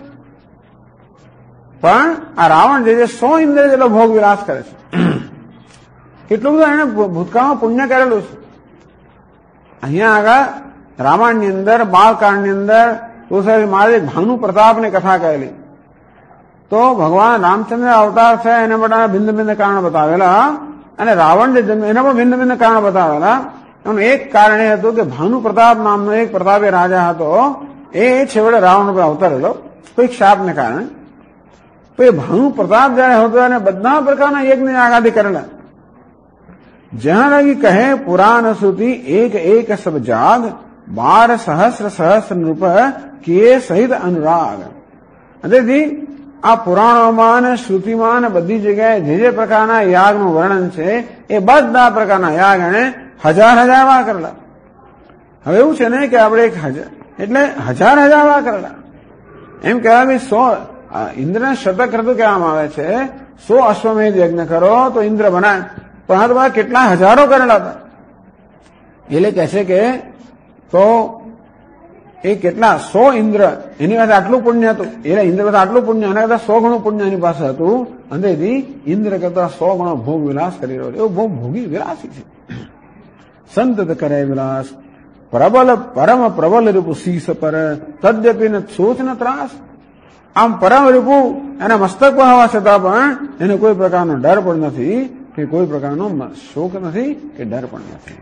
પણ આ રાવણ જે 100 ઇન્દ્ર જેટલો ભોગ વિલાસ કરે છે. કેટલું બધું એને ભૂતકાળમાં પુણ્ય કરેલું છે. અહીંયા આગળ રામાયણની અંદર, બાળકાંડની અંદર તુલસીદાસ મહારાજે ભાનુ પ્રતાપની કથા કહેલી. તો ભગવાન રામચંદ્ર અવતાર છે એના માટેના ભિન્ન ભિન્ન કારણ બતાવેલા, અને રાવણ જે જન્મ એના પણ ભિન્ન ભિન્ન કારણ બતાવેલા. એનું એક કારણ એ હતું કે ભાનુ પ્રતાપ નામનો એક પ્રતાપી રાજા હતો, એ છેવટે રાવણ ઉપર અવતરેલો કોઈક શાપને કારણે. તો એ ભાનુ પ્રતાપ જયારે હતો એને બધા પ્રકારના યજ્ઞ આગાદી કરેલા. જ્યાં લગી કહે પુરાણ સુધી એક એક સબ જાગ, 12 સહસ્ર નૃપ કિએ સહિત અનુરાગ. તેથી આ પુરાણોમાં અને શ્રુતિમાં અને બધી જગ્યાએ જે પ્રકારના યાગનું વર્ણન છે એ બધા પ્રકારના યાગ એને હજાર વાર કરેલા. હવે એવું છે ને કે આપણે 1000 એટલે હજાર વાર કરેલા. એમ કહેવાય 100 ઇન્દ્રને શતક ઋતુ કહેવામાં આવે છે. 100 અશ્વમેધ યજ્ઞ કરો તો ઇન્દ્ર બનાય, પણ આ તમારે કેટલા હજારો કરેલા હતા. એટલે કહે છે કે તો એ કેટલા 100 ઇન્દ્ર એની પાસે આટલું પુણ્ય હતું, એટલે ઇન્દ્ર પાસે આટલું પુણ્ય, એના કરતા 100 ગણું પુણ્ય એની પાસે હતું. અંતેથી ઇન્દ્ર કરતા 100 ગણો ભોગ વિલાસ કરી રહ્યો છે. એવો બહુ ભોગી વિલાસી છે. સંતત કરે વિલાસ પ્રબલ પરમ પ્રબલ રૂપ શીશ પર, તદ્યપી ન સોચ ન ત્રાસ. આમ પરમ રૂપુ એના મસ્તક પર હોવા છતાં પણ એને કોઈ પ્રકારનો ડર પણ નથી, કે કોઈ પ્રકારનો શોક નથી, કે ડર પણ નથી.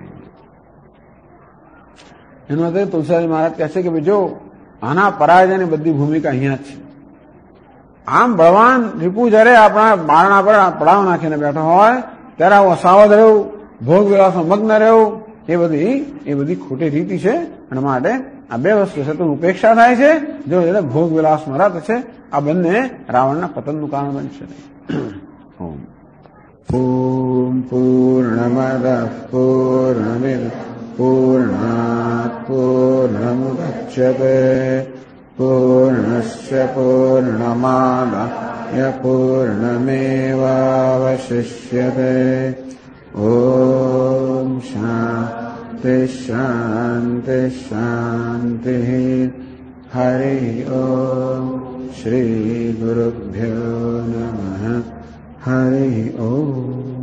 એનો અર્થ તુલસીદાસ મહારાજ કહે છે કે ભાઈ જો આના પરાજયની બધી ભૂમિકા અહીંયા જ છે. આમ બળવાન રીપુ જયારે આપણા બારણા પર પડાવ નાખીને બેઠો હોય ત્યારે આવું અસાવધ રહેવું, ભોગ વિલાસમાં મગ્ન રહેવું, એ બધી ખોટી રીતિ છે. અને માટે આ બે વસ્તુ છે તો ઉપેક્ષા થાય છે. જો એટલે ભોગ વિલાસમાં રત છે, આ બંને રાવણના પતનનું કારણ બનશે. ઓમ પૂર્ણમદ પૂર્ણમિદ પૂર્ણાત પૂર્ણમુદચ્યતે પૂર્ણસ્ય પૂર્ણમાદાય પૂર્ણમેવાવશિષ્યતે. ઓમ શાંતિ શાંતિ શાંતિ. હરિ ઓમ. શ્રી ગુરુભ્યો નમઃ. હરિ ઓમ.